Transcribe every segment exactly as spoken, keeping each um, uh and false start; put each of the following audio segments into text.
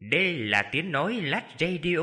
Đây là tiếng nói Lách Radio.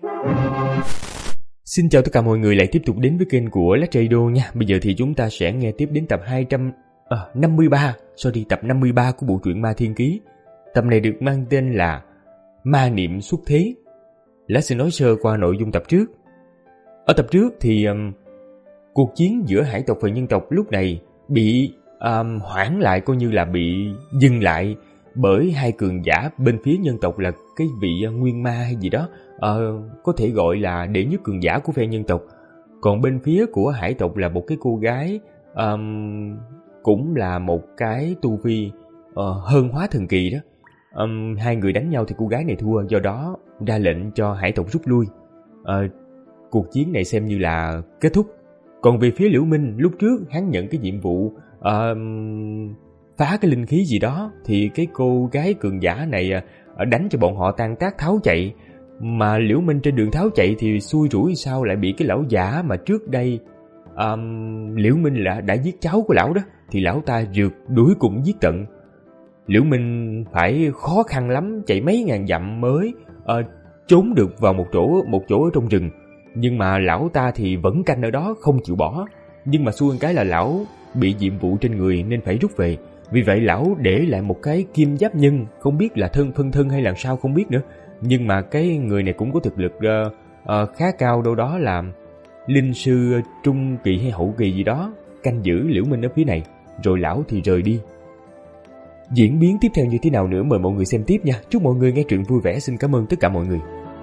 Xin chào tất cả mọi người lại tiếp tục đến với kênh của Lách Radio nha. Bây giờ thì chúng ta sẽ nghe tiếp đến tập hai trăm năm mươi ba, sorry, tập năm mươi ba của bộ truyện Ma Thiên Ký. Tập này được mang tên là Ma Niệm Xuất Thế. Lách sẽ nói sơ qua nội dung tập trước. Ở tập trước thì um, cuộc chiến giữa hải tộc và nhân tộc lúc này bị um, hoãn lại, coi như là bị dừng lại bởi hai cường giả bên phía nhân tộc là cái vị nguyên ma hay gì đó, uh, có thể gọi là đệ nhất cường giả của phe nhân tộc. Còn bên phía của hải tộc là một cái cô gái um, cũng là một cái tu vi uh, hơn hóa thần kỳ đó. Um, hai người đánh nhau thì cô gái này thua, do đó ra lệnh cho hải tộc rút lui. Uh, cuộc chiến này xem như là kết thúc. Còn về phía Liễu Minh, lúc trước hắn nhận cái nhiệm vụ uh, phá cái linh khí gì đó, thì cái cô gái cường giả này uh, đánh cho bọn họ tan tác tháo chạy. Mà Liễu Minh trên đường tháo chạy thì xui rủi sao lại bị cái lão giả mà trước đây um, Liễu Minh là đã giết cháu của lão đó, thì lão ta rượt đuổi cùng giết tận. Liễu Minh phải khó khăn lắm, chạy mấy ngàn dặm mới uh, trốn được vào một chỗ một chỗ ở trong rừng. Nhưng mà lão ta thì vẫn canh ở đó không chịu bỏ. Nhưng mà xui cái là lão bị nhiệm vụ trên người nên phải rút về. Vì vậy lão để lại một cái kim giáp nhân, không biết là thân phân thân hay làm sao không biết nữa. Nhưng mà cái người này cũng có thực lực uh, uh, khá cao, đâu đó là linh sư trung kỳ hay hậu kỳ gì đó, canh giữ Liễu Minh ở phía này. Rồi lão thì rời đi. Diễn biến tiếp theo như thế nào nữa mời mọi người xem tiếp nha. Chúc mọi người nghe truyện vui vẻ. Xin cảm ơn tất cả mọi người.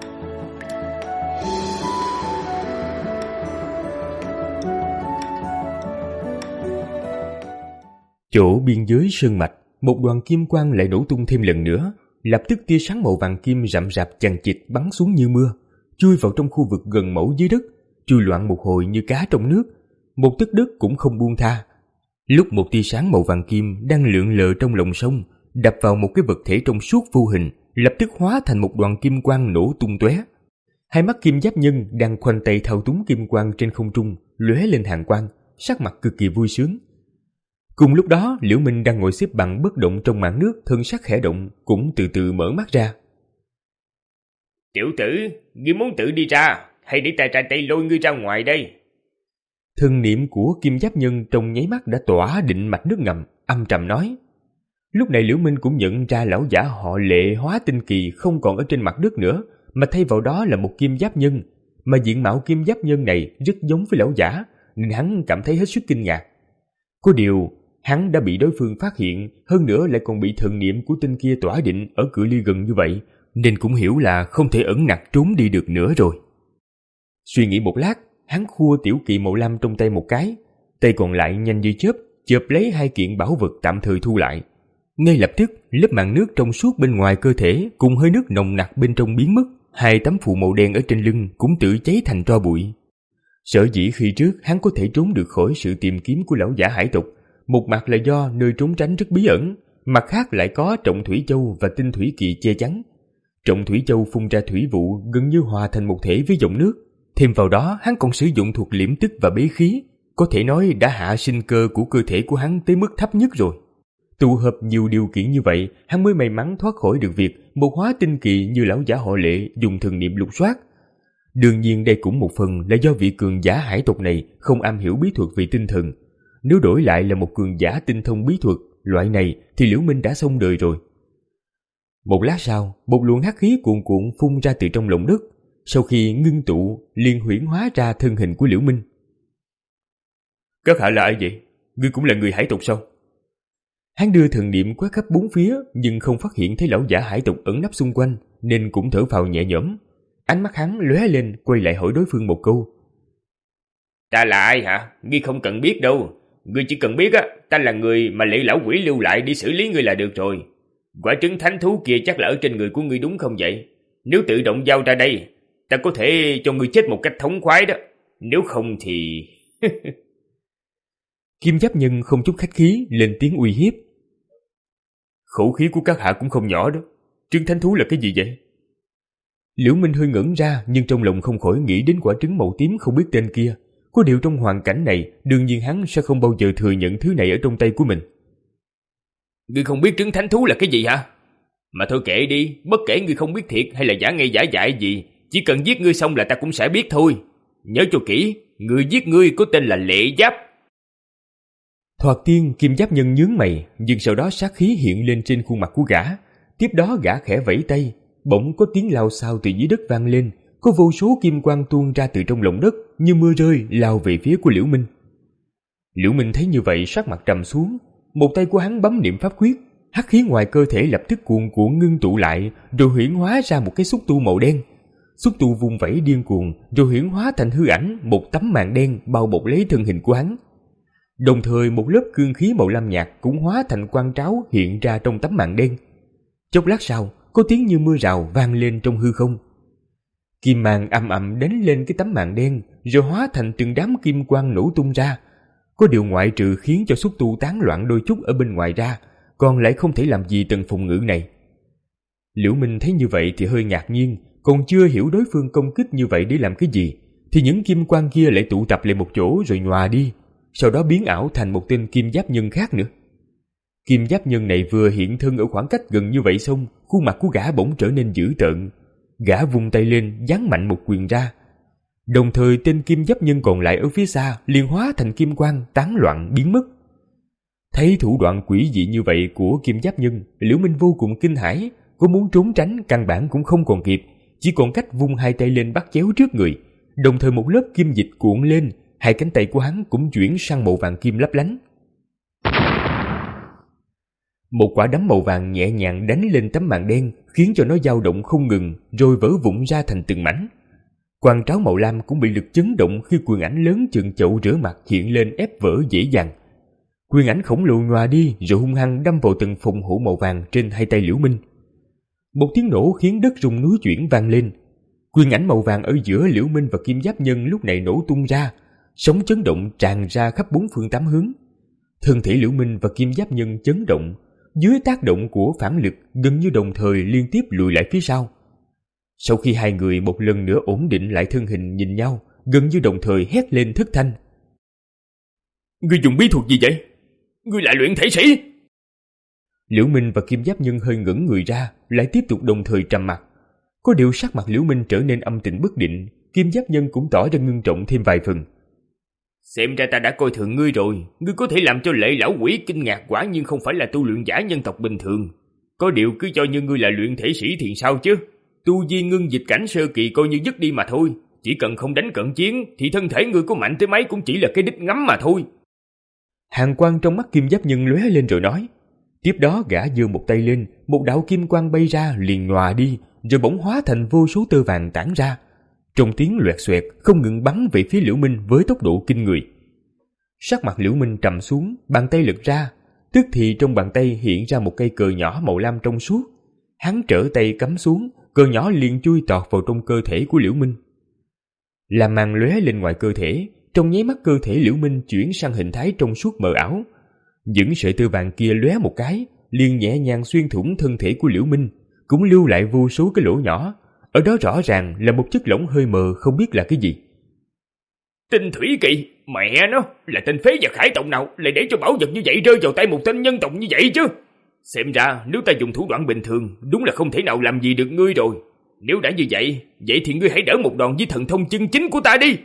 Chỗ biên giới sơn mạch, một đoàn kim quang lại nổ tung thêm lần nữa. Lập tức tia sáng màu vàng kim rậm rạp chằng chịt bắn xuống như mưa, chui vào trong khu vực gần mẫu dưới đất, chui loạn một hồi như cá trong nước, một tấc đất cũng không buông tha. Lúc một tia sáng màu vàng kim đang lượn lờ trong lòng sông đập vào một cái vật thể trong suốt vô hình, lập tức hóa thành một đoàn kim quang nổ tung tóe. Hai mắt kim giáp nhân đang khoanh tay thao túng kim quang trên không trung lóe lên hàn quang, sắc mặt cực kỳ vui sướng. Cùng lúc đó, Liễu Minh đang ngồi xếp bằng bất động trong màn nước, thân sắc khẽ động, cũng từ từ mở mắt ra. Tiểu tử, ngươi muốn tự đi ra, hay để ta ra tay lôi ngươi ra ngoài đây? Thân niệm của kim giáp nhân trong nháy mắt đã tỏa định mạch nước ngầm, âm trầm nói. Lúc này Liễu Minh cũng nhận ra lão giả họ Lệ hóa tinh kỳ không còn ở trên mặt đất nữa, mà thay vào đó là một kim giáp nhân, mà diện mạo kim giáp nhân này rất giống với lão giả, nên hắn cảm thấy hết sức kinh ngạc. Có điều, hắn đã bị đối phương phát hiện, hơn nữa lại còn bị thần niệm của tinh kia tỏa định ở cự ly gần như vậy, nên cũng hiểu là không thể ẩn nặc trốn đi được nữa rồi. Suy nghĩ một lát, hắn khua tiểu kỳ màu lam trong tay một cái, tay còn lại nhanh như chớp chộp lấy hai kiện bảo vật tạm thời thu lại. Ngay lập tức, lớp màng nước trong suốt bên ngoài cơ thể cùng hơi nước nồng nặc bên trong biến mất, hai tấm phù màu đen ở trên lưng cũng tự cháy thành tro bụi. Sở dĩ khi trước hắn có thể trốn được khỏi sự tìm kiếm của lão giả hải tộc, một mặt là do nơi trốn tránh rất bí ẩn, mặt khác lại có Trọng Thủy Châu và Tinh Thủy Kỳ che chắn. Trọng Thủy Châu phun ra thủy vụ gần như hòa thành một thể với dòng nước, thêm vào đó hắn còn sử dụng thuật liễm tức và bế khí, có thể nói đã hạ sinh cơ của cơ thể của hắn tới mức thấp nhất rồi. Tụ hợp nhiều điều kiện như vậy, hắn mới may mắn thoát khỏi được việc một hóa tinh kỳ như lão giả họ Lệ dùng thần niệm lục soát. Đương nhiên đây cũng một phần là do vị cường giả hải tộc này không am hiểu bí thuật về tinh thần. Nếu đổi lại là một cường giả tinh thông bí thuật loại này thì Liễu Minh đã xong đời rồi. Một lát sau, một luồng hắc khí cuồn cuộn phun ra từ trong lòng đất, sau khi ngưng tụ liền huyễn hóa ra thân hình của Liễu Minh. Các hạ là ai vậy? Ngươi cũng là người hải tộc sao? Hắn đưa thần niệm quét khắp bốn phía nhưng không phát hiện thấy lão giả hải tộc ẩn nấp xung quanh, nên cũng thở phào nhẹ nhõm. Ánh mắt hắn lóe lên, quay lại hỏi đối phương một câu. Ta là ai hả? Ngươi không cần biết đâu. Ngươi chỉ cần biết á, ta là người mà Lệ lão quỷ lưu lại để xử lý ngươi là được rồi. Quả trứng thánh thú kia chắc là ở trên người của ngươi đúng không vậy? Nếu tự động giao ra đây, ta có thể cho ngươi chết một cách thống khoái đó. Nếu không thì... Kim giáp nhân không chút khách khí lên tiếng uy hiếp. Khẩu khí của các hạ cũng không nhỏ đó. Trứng thánh thú là cái gì vậy? Liễu Minh hơi ngẩn ra, nhưng trong lòng không khỏi nghĩ đến quả trứng màu tím không biết tên kia. Có điều trong hoàn cảnh này, đương nhiên hắn sẽ không bao giờ thừa nhận thứ này ở trong tay của mình. Ngươi không biết trứng thánh thú là cái gì hả? Mà thôi kệ đi, bất kể ngươi không biết thiệt hay là giả ngây giả dại gì, chỉ cần giết ngươi xong là ta cũng sẽ biết thôi. Nhớ cho kỹ, người giết ngươi có tên là Lệ Giáp. Thoạt tiên Kim Giáp Nhân nhướng mày, nhưng sau đó sát khí hiện lên trên khuôn mặt của gã. Tiếp đó gã khẽ vẫy tay, bỗng có tiếng lao xao từ dưới đất vang lên, có vô số kim quang tuôn ra từ trong lòng đất như mưa rơi lao về phía của Liễu Minh. Liễu Minh thấy như vậy sắc mặt trầm xuống, một tay của hắn bấm niệm pháp quyết, hắc khí ngoài cơ thể lập tức cuồn cuộn ngưng tụ lại, rồi huyễn hóa ra một cái xúc tu màu đen. Xúc tu vung vẩy điên cuồng, rồi huyễn hóa thành hư ảnh một tấm màn đen bao bọc lấy thân hình của hắn. Đồng thời một lớp cương khí màu lam nhạt cũng hóa thành quang tráo hiện ra trong tấm màn đen. Chốc lát sau, có tiếng như mưa rào vang lên trong hư không. Kim màn ầm ầm đánh lên cái tấm màn đen, rồi hóa thành từng đám kim quang nổ tung ra. Có điều ngoại trừ khiến cho xúc tu tán loạn đôi chút ở bên ngoài ra, còn lại không thể làm gì tầng phòng ngự này. Liễu Minh thấy như vậy thì hơi ngạc nhiên, còn chưa hiểu đối phương công kích như vậy để làm cái gì, thì những kim quang kia lại tụ tập lại một chỗ rồi nhòa đi, sau đó biến ảo thành một tên Kim Giáp Nhân khác nữa. Kim Giáp Nhân này vừa hiện thân ở khoảng cách gần như vậy xong, khuôn mặt của gã bỗng trở nên dữ tợn. Gã vung tay lên giáng mạnh một quyền ra. Đồng thời tên Kim Giáp Nhân còn lại ở phía xa liền hóa thành kim quang tán loạn biến mất. Thấy thủ đoạn quỷ dị như vậy của Kim Giáp Nhân, Liễu Minh vô cùng kinh hãi, có muốn trốn tránh căn bản cũng không còn kịp, chỉ còn cách vung hai tay lên bắt chéo trước người. Đồng thời một lớp kim dịch cuộn lên, hai cánh tay của hắn cũng chuyển sang màu vàng kim lấp lánh. Một quả đấm màu vàng nhẹ nhàng đánh lên tấm màn đen, khiến cho nó dao động không ngừng, rồi vỡ vụn ra thành từng mảnh. Quang tráo màu lam cũng bị lực chấn động khi quyền ảnh lớn chừng chậu rửa mặt hiện lên ép vỡ dễ dàng. Quyền ảnh khổng lồ nhòa đi rồi hung hăng đâm vào từng phòng hộ màu vàng trên hai tay Liễu Minh. Một tiếng nổ khiến đất rung núi chuyển vang lên. Quyền ảnh màu vàng ở giữa Liễu Minh và Kim Giáp Nhân lúc này nổ tung ra, sóng chấn động tràn ra khắp bốn phương tám hướng. Thân thể Liễu Minh và Kim Giáp Nhân chấn động, dưới tác động của phản lực gần như đồng thời liên tiếp lùi lại phía sau. Sau khi hai người một lần nữa ổn định lại thân hình nhìn nhau, gần như đồng thời hét lên thất thanh. Ngươi dùng bí thuật gì vậy? Ngươi lại luyện thể sĩ? Liễu Minh và Kim Giáp Nhân hơi ngẩng người ra, lại tiếp tục đồng thời trầm mặc. Có điều sắc mặt Liễu Minh trở nên âm tình bất định, Kim Giáp Nhân cũng tỏ ra ngưng trọng thêm vài phần. Xem ra ta đã coi thường ngươi rồi, ngươi có thể làm cho Lệ lão quỷ kinh ngạc, quả nhiên không phải là tu luyện giả nhân tộc bình thường. Có điều cứ cho như ngươi là luyện thể sĩ thì sao chứ? Tu vi ngưng dịch cảnh sơ kỳ coi như dứt đi mà thôi, chỉ cần không đánh cận chiến thì thân thể ngươi có mạnh tới mấy cũng chỉ là cái đích ngắm mà thôi. Hàn quang trong mắt Kim Giáp Nhân lóe lên rồi nói. Tiếp đó gã giơ một tay lên, một đạo kim quang bay ra liền nhòa đi, rồi bỗng hóa thành vô số tơ vàng tản ra. Trong tiếng loẹt xoẹt không ngừng bắn về phía Liễu Minh với tốc độ kinh người. Sắc mặt Liễu Minh trầm xuống, bàn tay lật ra, tức thì trong bàn tay hiện ra một cây cờ nhỏ màu lam trong suốt. Hắn trở tay cắm xuống, cờ nhỏ liền chui tọt vào trong cơ thể của Liễu Minh. Làm màn lóe lên ngoài cơ thể, trong nháy mắt cơ thể Liễu Minh chuyển sang hình thái trong suốt mờ ảo. Những sợi tơ vàng kia lóe một cái, liền nhẹ nhàng xuyên thủng thân thể của Liễu Minh, cũng lưu lại vô số cái lỗ nhỏ. Ở đó rõ ràng là một chất lỏng hơi mờ không biết là cái gì. Tinh thủy kỳ, mẹ nó, là tên phế vật hải tộc nào lại để cho bảo vật như vậy rơi vào tay một tên nhân tộc như vậy chứ? Xem ra nếu ta dùng thủ đoạn bình thường, đúng là không thể nào làm gì được ngươi rồi. Nếu đã như vậy, vậy thì ngươi hãy đỡ một đòn với thần thông chân chính của ta đi.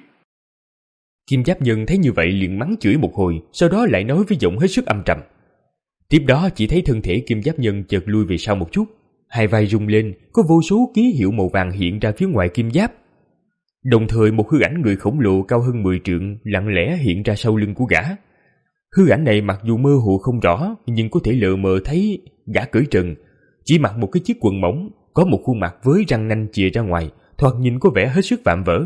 Kim Giáp Nhân thấy như vậy liền mắng chửi một hồi, sau đó lại nói với giọng hết sức âm trầm. Tiếp đó chỉ thấy thân thể Kim Giáp Nhân chợt lui về sau một chút, hai vai rung lên, có vô số ký hiệu màu vàng hiện ra phía ngoài kim giáp. Đồng thời một hư ảnh người khổng lồ cao hơn mười trượng lặng lẽ hiện ra sau lưng của gã. Hư ảnh này mặc dù mơ hồ không rõ, nhưng có thể lờ mờ thấy gã cởi trần, chỉ mặc một cái chiếc quần mỏng, có một khuôn mặt với răng nanh chìa ra ngoài, thoạt nhìn có vẻ hết sức vạm vỡ.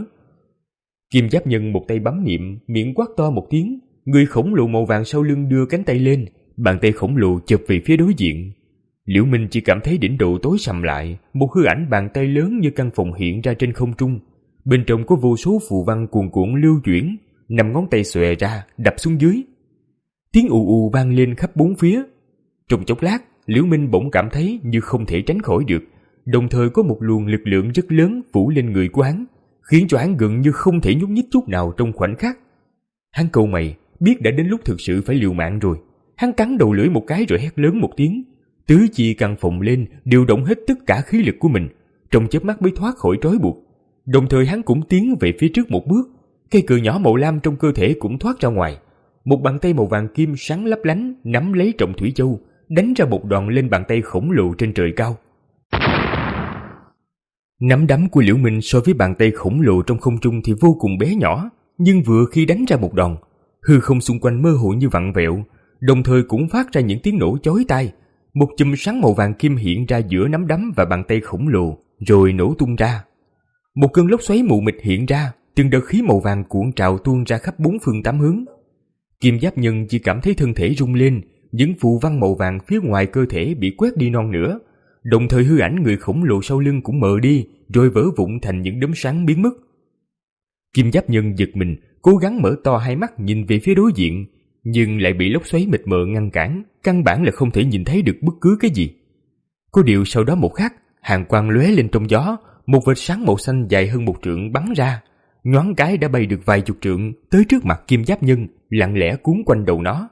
Kim Giáp Nhân một tay bấm niệm, miệng quát to một tiếng, người khổng lồ màu vàng sau lưng đưa cánh tay lên, bàn tay khổng lồ chụp về phía đối diện. Liễu Minh chỉ cảm thấy đỉnh đầu tối sầm lại, một hư ảnh bàn tay lớn như căn phòng hiện ra trên không trung. Bên trong có vô số phù văn cuồn cuộn lưu chuyển, năm ngón tay xòe ra, đập xuống dưới. Tiếng ù ù vang lên khắp bốn phía. Trong chốc lát, Liễu Minh bỗng cảm thấy như không thể tránh khỏi được, đồng thời có một luồng lực lượng rất lớn phủ lên người của hắn, khiến cho hắn gần như không thể nhúc nhích chút nào trong khoảnh khắc. Hắn cau mày, biết đã đến lúc thực sự phải liều mạng rồi. Hắn cắn đầu lưỡi một cái rồi hét lớn một tiếng, tứ chi căng phồng lên, điều động hết tất cả khí lực của mình, trong chớp mắt mới thoát khỏi trói buộc. Đồng thời hắn cũng tiến về phía trước một bước, cây cờ nhỏ màu lam trong cơ thể cũng thoát ra ngoài. Một bàn tay màu vàng kim sáng lấp lánh nắm lấy trọng thủy châu, đánh ra một đòn lên bàn tay khổng lồ trên trời cao. Nắm đấm của Liễu Minh so với bàn tay khổng lồ trong không trung thì vô cùng bé nhỏ, nhưng vừa khi đánh ra một đòn, hư không xung quanh mơ hồ như vặn vẹo, đồng thời cũng phát ra những tiếng nổ chói tai. Một chùm sáng màu vàng kim hiện ra giữa nắm đấm và bàn tay khổng lồ, rồi nổ tung ra. Một cơn lốc xoáy mù mịt hiện ra, từng đợt khí màu vàng cuộn trào tuôn ra khắp bốn phương tám hướng. Kim Giáp Nhân chỉ cảm thấy thân thể rung lên, những phù văn màu vàng phía ngoài cơ thể bị quét đi non nữa, đồng thời hư ảnh người khổng lồ sau lưng cũng mờ đi, rồi vỡ vụn thành những đốm sáng biến mất. Kim Giáp Nhân giật mình, cố gắng mở to hai mắt nhìn về phía đối diện, nhưng lại bị lốc xoáy mịt mờ ngăn cản, căn bản là không thể nhìn thấy được bất cứ cái gì. Có điều sau đó một khắc, hàn quang lóe lên trong gió, một vệt sáng màu xanh dài hơn một trượng bắn ra, nhoáng cái đã bay được vài chục trượng tới trước mặt Kim Giáp Nhân, lặng lẽ cuốn quanh đầu nó.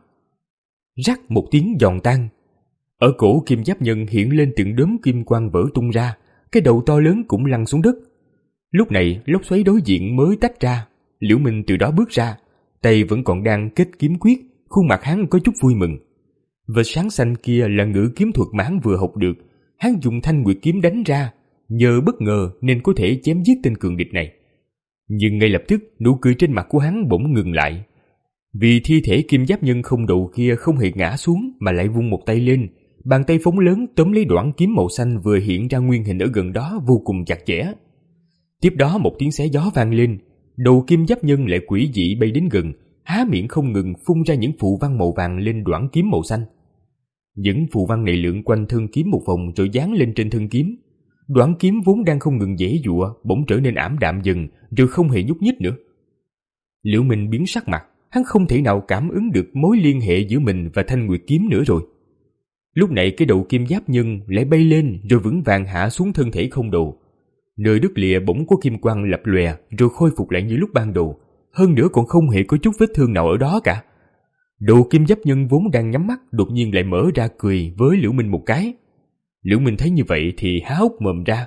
Rắc một tiếng giòn tan, ở cổ Kim Giáp Nhân hiện lên từng đốm kim quang vỡ tung ra, cái đầu to lớn cũng lăn xuống đất. Lúc này lốc xoáy đối diện mới tách ra, Liễu Minh từ đó bước ra, tay vẫn còn đang kết kiếm quyết, khuôn mặt hắn có chút vui mừng. Vệt sáng xanh kia là ngữ kiếm thuật mà hắn vừa học được, hắn dùng thanh nguyệt kiếm đánh ra, nhờ bất ngờ nên có thể chém giết tên cường địch này. Nhưng ngay lập tức nụ cười trên mặt của hắn bỗng ngừng lại, vì thi thể Kim Giáp Nhân không đầu kia không hề ngã xuống mà lại vung một tay lên, bàn tay phóng lớn tóm lấy đoạn kiếm màu xanh vừa hiện ra nguyên hình ở gần đó vô cùng chặt chẽ. Tiếp đó một tiếng xé gió vang lên, đầu Kim Giáp Nhân lại quỷ dị bay đến gần, há miệng không ngừng phun ra những phù văn màu vàng lên đoạn kiếm màu xanh. Những phù văn này lượn quanh thân kiếm một vòng rồi dán lên trên thân kiếm. Đoạn kiếm vốn đang không ngừng giãy giụa bỗng trở nên ảm đạm dần, rồi không hề nhúc nhích nữa. Liễu Minh biến sắc mặt, hắn không thể nào cảm ứng được mối liên hệ giữa mình và thanh nguyệt kiếm nữa rồi. Lúc này cái đầu Kim Giáp Nhân lại bay lên rồi vững vàng hạ xuống thân thể không đầu. Nơi đứt lìa bỗng có kim quang lập lòe rồi khôi phục lại như lúc ban đầu, hơn nữa còn không hề có chút vết thương nào ở đó cả. Đầu Kim Giáp Nhân vốn đang nhắm mắt đột nhiên lại mở ra cười với Liễu Minh một cái. Liễu Minh thấy như vậy thì há hốc mồm ra.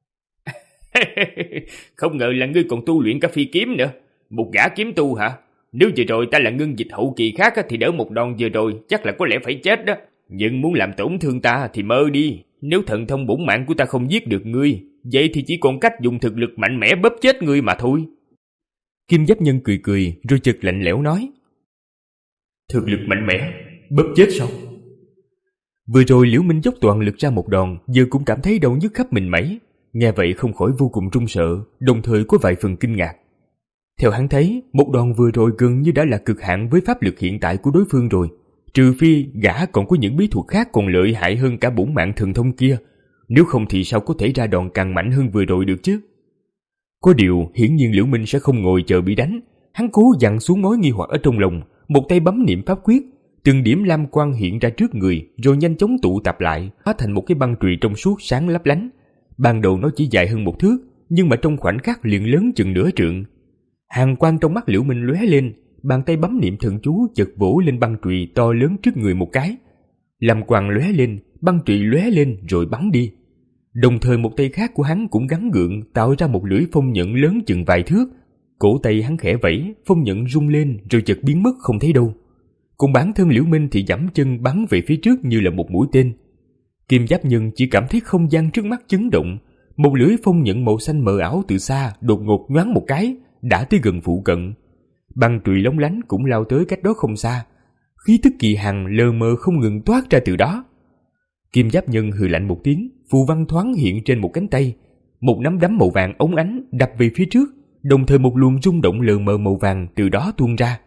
Không ngờ là ngươi còn tu luyện cả phi kiếm nữa, một gã kiếm tu hả? Nếu vừa rồi ta là ngưng dịch hậu kỳ khác thì đỡ một đòn vừa rồi chắc là có lẽ phải chết đó. Nhưng muốn làm tổn thương ta thì mơ đi. Nếu thần thông bổn mạng của ta không giết được ngươi, vậy thì chỉ còn cách dùng thực lực mạnh mẽ bóp chết ngươi mà thôi. Kim Giáp Nhân cười cười rồi chợt lạnh lẽo nói. Thực lực mạnh mẽ, bóp chết sao? Vừa rồi Liễu Minh dốc toàn lực ra một đòn, giờ cũng cảm thấy đau nhức khắp mình mẩy. Nghe vậy không khỏi vô cùng run sợ, đồng thời có vài phần kinh ngạc. Theo hắn thấy, một đòn vừa rồi gần như đã là cực hạn với pháp lực hiện tại của đối phương rồi. Trừ phi gã còn có những bí thuật khác còn lợi hại hơn cả bổn mạng thần thông kia, nếu không thì sao có thể ra đòn càng mạnh hơn vừa rồi được chứ? Có điều hiển nhiên Liễu Minh sẽ không ngồi chờ bị đánh, hắn cố dằn xuống mối nghi hoặc ở trong lòng, một tay bấm niệm pháp quyết, từng điểm lam quang hiện ra trước người rồi nhanh chóng tụ tập lại, hóa thành một cái băng chùy trong suốt sáng lấp lánh. Ban đầu nó chỉ dài hơn một thước, nhưng mà trong khoảnh khắc liền lớn chừng nửa trượng. Hàn quang trong mắt Liễu Minh lóe lên, bàn tay bấm niệm thần chú chợt vỗ lên băng chùy to lớn trước người một cái. Lam quang lóe lên, băng chùy lóe lên rồi bắn đi. Đồng thời một tay khác của hắn cũng gắn gượng tạo ra một lưỡi phong nhận lớn chừng vài thước. Cổ tay hắn khẽ vẫy, phong nhận rung lên rồi chợt biến mất không thấy đâu. Còn bản thân Liễu Minh thì giẫm chân bắn về phía trước như là một mũi tên. Kim Giáp Nhân chỉ cảm thấy không gian trước mắt chấn động, một lưỡi phong nhận màu xanh mờ ảo từ xa đột ngột nhoáng một cái, đã tới gần phụ cận. Băng chùy lóng lánh cũng lao tới cách đó không xa, khí tức kỳ hằng lờ mờ không ngừng toát ra từ đó. Kim Giáp Nhân hừ lạnh một tiếng, phù văn thoáng hiện trên một cánh tay, một nắm đấm màu vàng óng ánh đập về phía trước, đồng thời một luồng rung động lờ mờ màu vàng từ đó tuôn ra.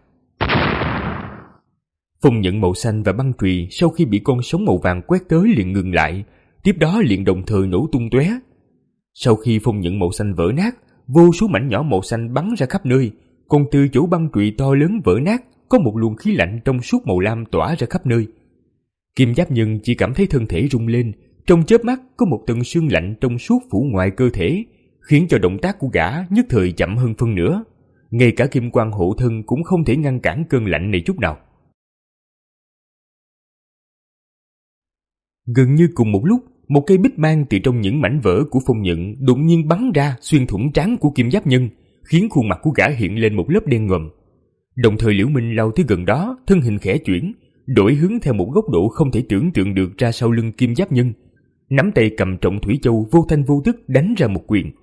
Phong nhận màu xanh và băng chùy sau khi bị con sóng màu vàng quét tới liền ngừng lại, tiếp đó liền đồng thời nổ tung tóe. Sau khi phong nhận màu xanh vỡ nát, vô số mảnh nhỏ màu xanh bắn ra khắp nơi, còn từ chỗ băng chùy to lớn vỡ nát có một luồng khí lạnh trong suốt màu lam tỏa ra khắp nơi. Kim Giáp Nhân chỉ cảm thấy thân thể rung lên, trong chớp mắt có một tầng sương lạnh trong suốt phủ ngoài cơ thể, khiến cho động tác của gã nhất thời chậm hơn phân nửa. Ngay cả kim quang hộ thân cũng không thể ngăn cản cơn lạnh này chút nào. Gần như cùng một lúc, một cây bích mang từ trong những mảnh vỡ của phong nhận đột nhiên bắn ra xuyên thủng trán của Kim Giáp Nhân, khiến khuôn mặt của gã hiện lên một lớp đen ngòm. Đồng thời Liễu Minh lao tới gần đó, thân hình khẽ chuyển, đổi hướng theo một góc độ không thể tưởng tượng được ra sau lưng Kim Giáp Nhân, nắm tay cầm Trọng Thủy Châu vô thanh vô tức đánh ra một quyền.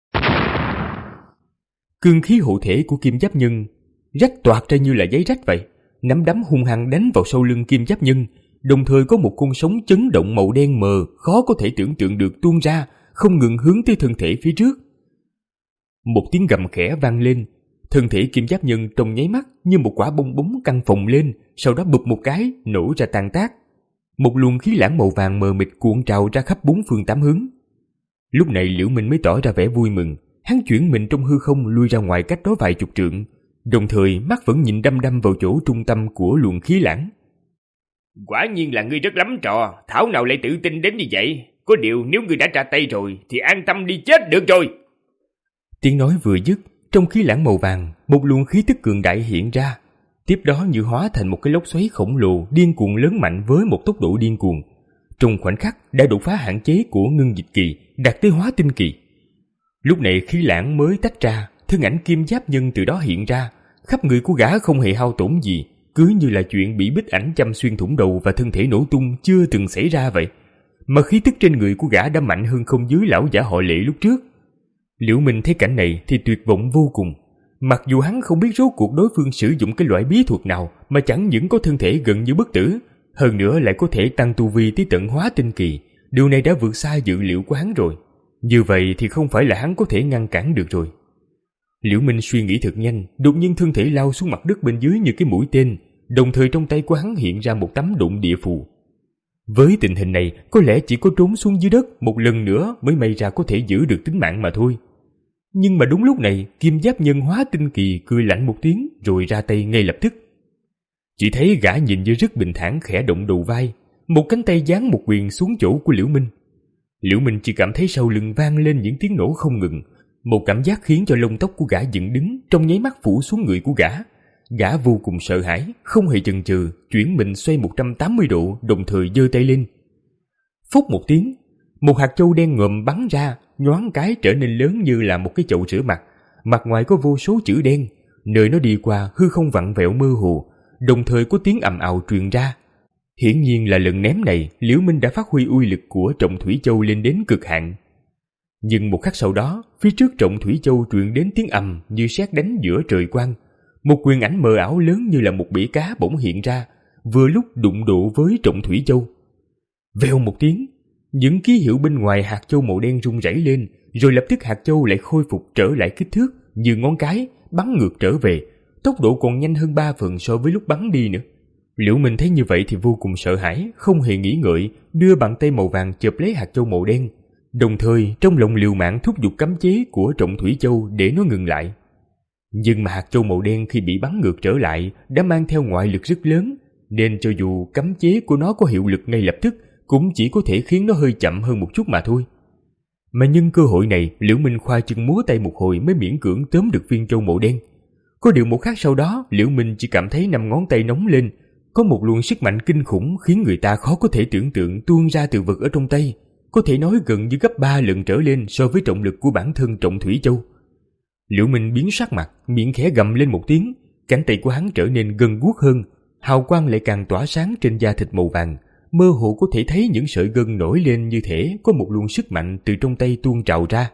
Cương khí hộ thể của Kim Giáp Nhân rách toạc ra như là giấy rách vậy, nắm đấm hung hăng đánh vào sau lưng Kim Giáp Nhân, đồng thời có một con sóng chấn động màu đen mờ khó có thể tưởng tượng được tuôn ra, không ngừng hướng tới thân thể phía trước. Một tiếng gầm khẽ vang lên, thân thể Kim Giáp Nhân trong nháy mắt như một quả bong bóng căng phồng lên, sau đó bụp một cái nổ ra tan tác. Một luồng khí lãng màu vàng mờ mịt cuộn trào ra khắp bốn phương tám hướng. Lúc này Liễu Minh mới tỏ ra vẻ vui mừng, hắn chuyển mình trong hư không lui ra ngoài cách đó vài chục trượng, đồng thời mắt vẫn nhìn đăm đăm vào chỗ trung tâm của luồng khí lãng. Quả nhiên là ngươi rất lắm trò, thảo nào lại tự tin đến như vậy. Có điều nếu ngươi đã ra tay rồi thì an tâm đi chết được rồi. Tiếng nói vừa dứt, trong khí lãng màu vàng, một luồng khí tức cường đại hiện ra, tiếp đó như hóa thành một cái lốc xoáy khổng lồ điên cuồng lớn mạnh với một tốc độ điên cuồng. Trong khoảnh khắc đã đột phá hạn chế của ngưng dịch kỳ, đạt tới hóa tinh kỳ. Lúc này khí lãng mới tách ra, thân ảnh Kim Giáp Nhân từ đó hiện ra, khắp người của gã không hề hao tổn gì, cứ như là chuyện bị bích ảnh châm xuyên thủng đầu và thân thể nổ tung chưa từng xảy ra vậy. Mà khí tức trên người của gã đã mạnh hơn không dưới lão giả họ Lệ lúc trước. Liễu Minh thấy cảnh này thì tuyệt vọng vô cùng. Mặc dù hắn không biết rốt cuộc đối phương sử dụng cái loại bí thuật nào mà chẳng những có thân thể gần như bất tử, hơn nữa lại có thể tăng tu vi tới tận hóa tinh kỳ, điều này đã vượt xa dự liệu của hắn rồi. Như vậy thì không phải là hắn có thể ngăn cản được rồi. Liễu Minh suy nghĩ thật nhanh, đột nhiên thân thể lao xuống mặt đất bên dưới như cái mũi tên, đồng thời trong tay của hắn hiện ra một tấm độn địa phù. Với tình hình này, có lẽ chỉ có trốn xuống dưới đất một lần nữa mới may ra có thể giữ được tính mạng mà thôi. Nhưng mà đúng lúc này, Kim Giáp Nhân hóa tinh kỳ cười lạnh một tiếng rồi ra tay ngay lập tức. Chỉ thấy gã nhìn như rất bình thản khẽ động đầu vai, một cánh tay giáng một quyền xuống chỗ của Liễu Minh. Liễu Minh chỉ cảm thấy sau lưng vang lên những tiếng nổ không ngừng, một cảm giác khiến cho lông tóc của gã dựng đứng trong nháy mắt phủ xuống người của gã. Gã vô cùng sợ hãi, không hề chần chừ, chuyển mình xoay một trăm tám mươi độ, đồng thời giơ tay lên. Phốc một tiếng, một hạt châu đen ngòm bắn ra, nhoáng cái trở nên lớn như là một cái chậu rửa mặt, mặt ngoài có vô số chữ đen, nơi nó đi qua hư không vặn vẹo mơ hồ, đồng thời có tiếng ầm ào truyền ra. Hiển nhiên là lần ném này, Liễu Minh đã phát huy uy lực của Trọng Thủy Châu lên đến cực hạn. Nhưng một khắc sau đó, phía trước Trọng Thủy Châu truyền đến tiếng ầm như sét đánh giữa trời quang. Một quyền ảnh mờ ảo lớn như là một bể cá bỗng hiện ra, vừa lúc đụng độ với Trọng Thủy Châu. Vèo một tiếng, những ký hiệu bên ngoài hạt châu màu đen rung rẩy lên, rồi lập tức hạt châu lại khôi phục trở lại kích thước như ngón cái, bắn ngược trở về, tốc độ còn nhanh hơn ba phần so với lúc bắn đi nữa. Liễu Minh thấy như vậy thì vô cùng sợ hãi, không hề nghĩ ngợi, đưa bàn tay màu vàng chộp lấy hạt châu màu đen, đồng thời trong lòng liều mạng thúc giục cấm chế của Trọng Thủy Châu để nó ngừng lại. Nhưng mà hạt châu màu đen khi bị bắn ngược trở lại đã mang theo ngoại lực rất lớn, nên cho dù cấm chế của nó có hiệu lực ngay lập tức, cũng chỉ có thể khiến nó hơi chậm hơn một chút mà thôi. Mà nhân cơ hội này, Liễu Minh khoa chân múa tay một hồi mới miễn cưỡng tóm được viên châu màu đen. Có điều một khắc sau đó, Liễu Minh chỉ cảm thấy năm ngón tay nóng lên, có một luồng sức mạnh kinh khủng khiến người ta khó có thể tưởng tượng tuôn ra từ vực ở trong tay, có thể nói gần như gấp ba lần trở lên so với trọng lực của bản thân Trọng Thủy Châu. Liễu Minh biến sắc mặt, miệng khẽ gầm lên một tiếng, cánh tay của hắn trở nên gần guốc hơn, hào quang lại càng tỏa sáng trên da thịt màu vàng, mơ hồ có thể thấy những sợi gân nổi lên như thể có một luồng sức mạnh từ trong tay tuôn trào ra.